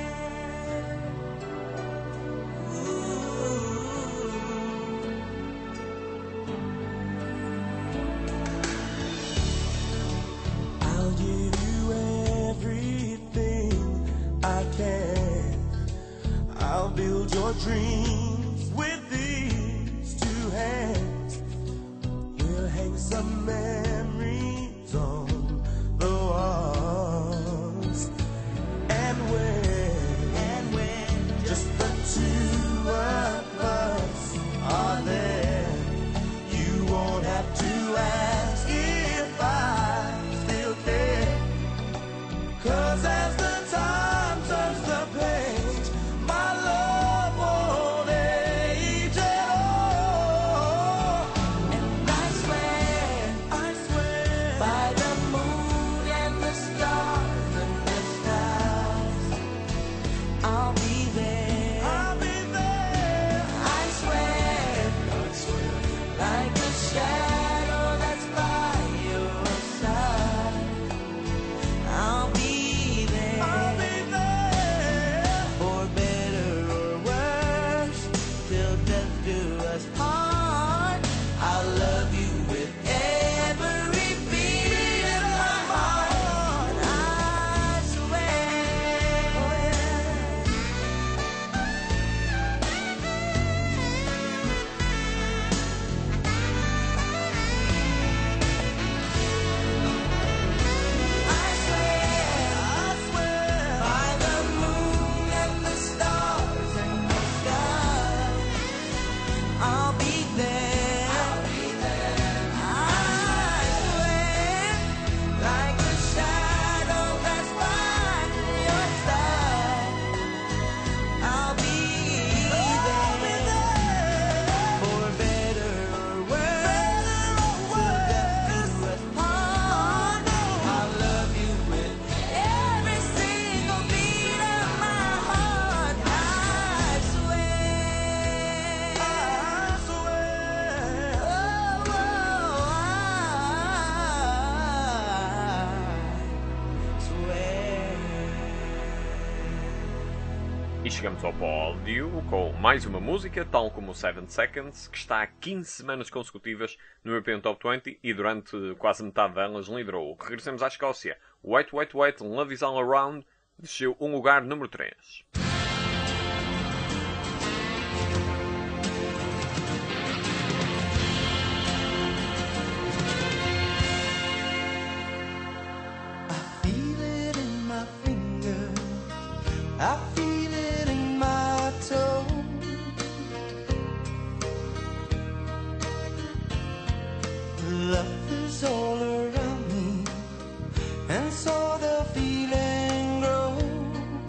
I'll give you everything I can. I'll build your dreams with these 2 hands. We'll hang some memories on the walls. And when just the 2 of us are there, you won't have to ask if I still care. 'Cause as the time E chegamos ao pódio com mais uma música, tal como o 7 Seconds, que está há 15 semanas consecutivas no European Top 20 e durante quase metade delas liderou. Regressamos à Escócia. Wait, Wait, Wait, Love Is All Around, desceu um lugar, número 3. I feel it in my toe. Love is all around me, and so the feeling grows.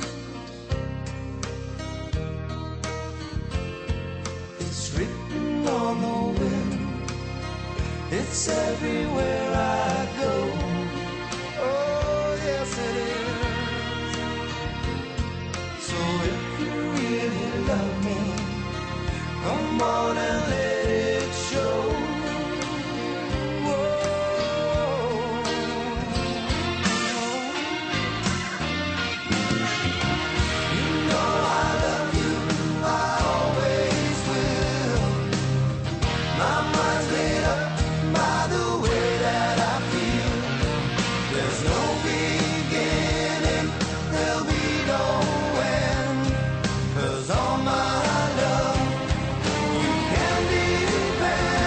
It's written on the wind, it's everywhere I go. Oh, yes it is. So if you really love me, come on and let it show. You know I love you, I always will. My mind's made up by the way that I feel. There's no beginning, there'll be no end. 'Cause all my love, you can depend.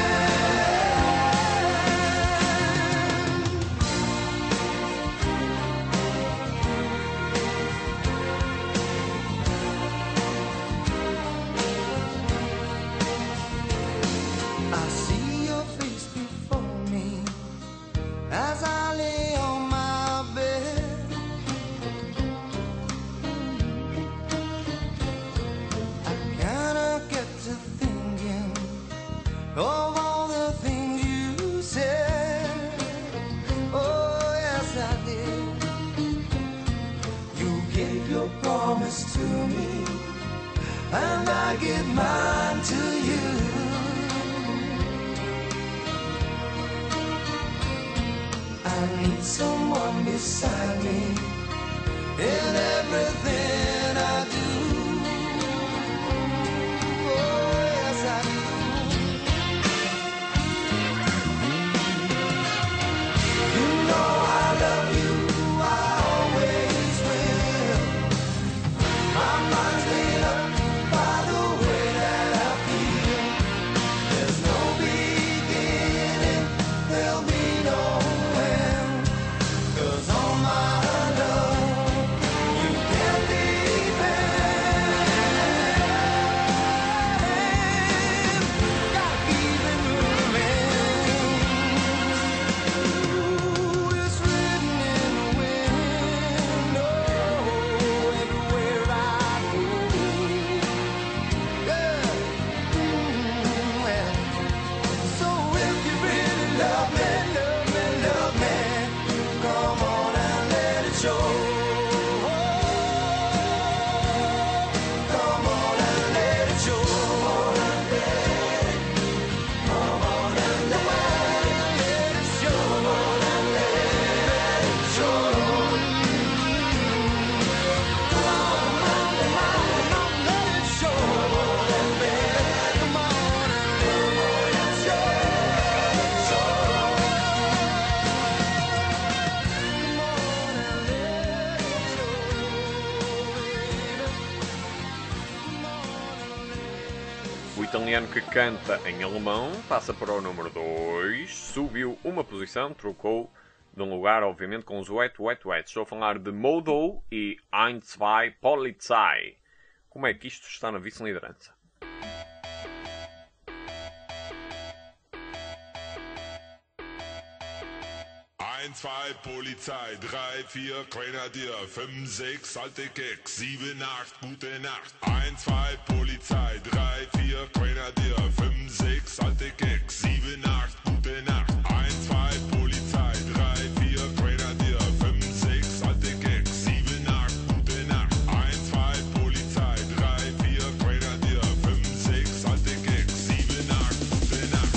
I see your face before me as I lay on my bed. I kinda get to thinking of all the things you said. Oh, yes, I did. You gave your promise to me, and I give mine to you. I need someone beside me in everything I do. Oh, yes, I do. You know I love you, I always will. My mind's made up by the way that I feel. There's no beginning, there'll be no end. 'Cause all my love, you can depend. Gotta keep it moving. Ooh, it's written in the wind. Oh, everywhere I go. Yeah. Well, so if you really love me, love me, love me, come on and let it show. Come on and let it show. Come on and let it show. Come on and let it show. Come on and let it show. Come on and let it show. O italiano que canta em alemão passa para o número 2, subiu uma posição, trocou de um lugar, obviamente, com os Wet Wet Wet. Estou a falar de Modo e 1-2 Polizei. Como é que isto está na vice-liderança? 1, 2, Polizei, 3, 4, Grenadier, 5, 6, alte Keks, 7, 8, gute Nacht. 1, 2, Polizei, 3, 4, Grenadier, 5, 6, alte Keks, 7, 8, gute Nacht. 1, 2, Polizei, 3, 4, Grenadier, 5, 6, alte Keks, 7, 8, gute Nacht. 1, 2, Polizei, 3, 4, Grenadier, 5, 6, alte Keks, 7, 8, gute Nacht.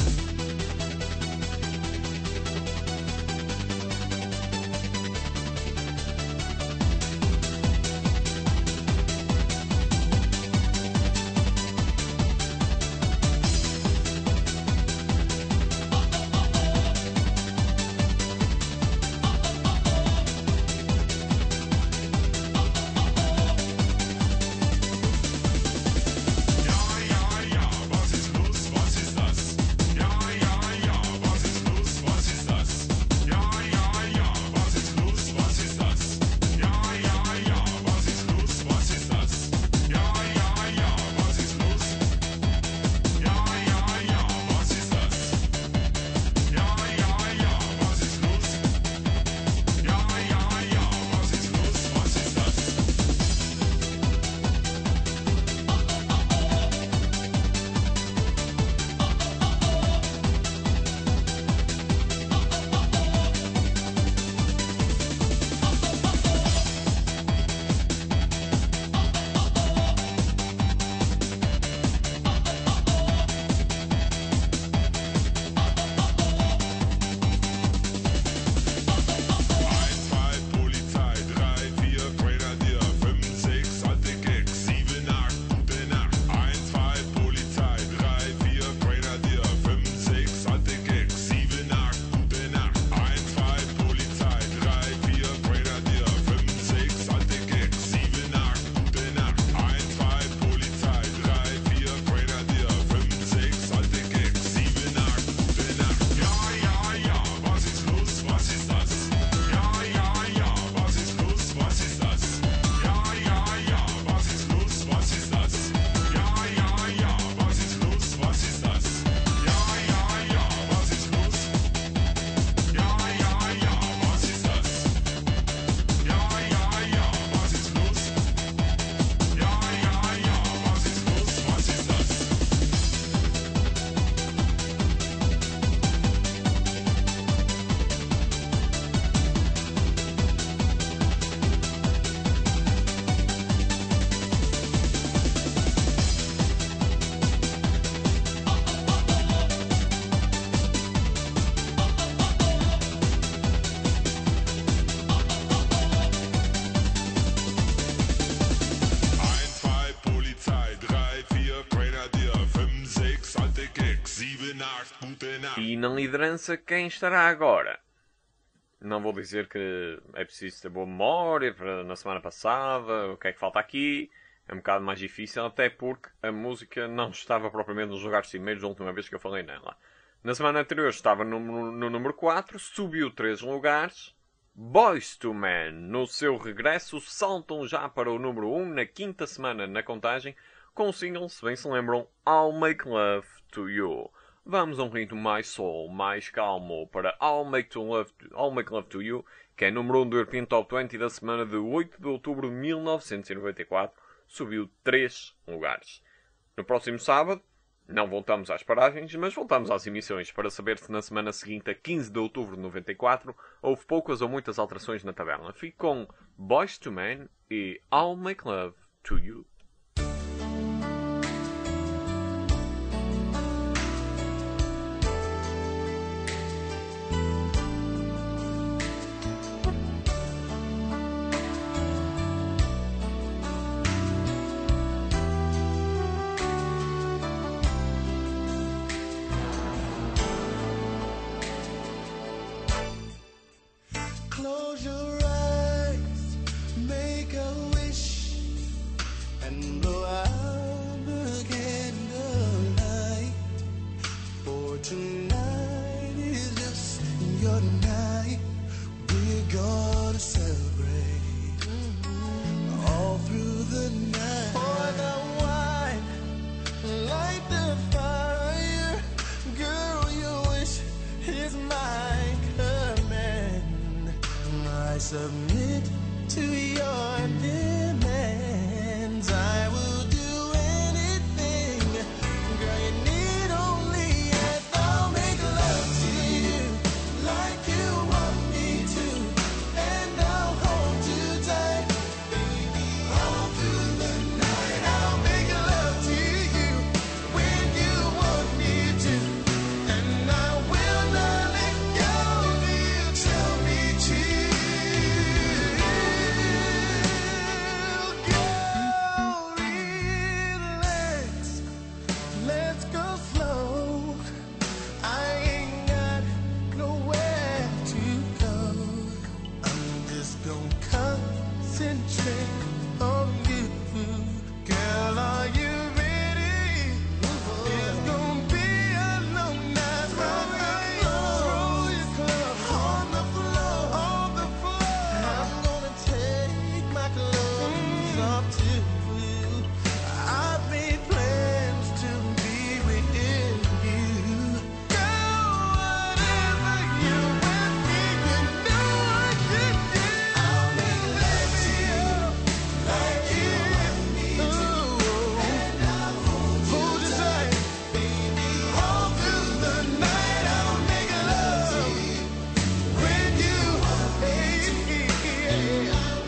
E na liderança, quem estará agora? Não vou dizer que é preciso ter boa memória para na semana passada, o que é que falta aqui. É um bocado mais difícil, até porque a música não estava propriamente nos lugares cimeiros da última vez que eu falei nela. Na semana anterior estava no número 4, subiu 3 lugares. Boyz II Men, no seu regresso, saltam já para o número 1 na quinta semana na contagem, com o single, se bem se lembram, I'll Make Love to You. Vamos a um ritmo mais soul, mais calmo, para I'll Make Love to You, que é número 1 do European Top 20 da semana de 8 de outubro de 1994, subiu 3 lugares. No próximo sábado, não voltamos às paragens, mas voltamos às emissões para saber se na semana seguinte, a 15 de outubro de 94, houve poucas ou muitas alterações na tabela. Fico com Boyz II Men e I'll Make Love to You. Close your eyes, make a wish, and blow out the candlelight. For tonight is just your night. We're gonna celebrate all through the night. Pour the wine, light the fire. Girl, your wish is my command. I submit to your demands. I will do anything. Girl, you need only ask. I'll make love to you like you want me to, and I'll hold you tight, baby, all through the night. I'll make love to you when you want me to, and I will not let go of you till me to. Let's go slow. I ain't got nowhere to go. I'm just gonna concentrate on you. Girl, are you ready? It's gonna be a long night. Roll your clothes on the floor. I'm gonna take my clothes off too. I've made plans to be with you. Girl, whatever you want me, you know I can do. I'll make love to you like you want me to, and I'll hold you tight, baby, all through the night. I'll make love when you want me to.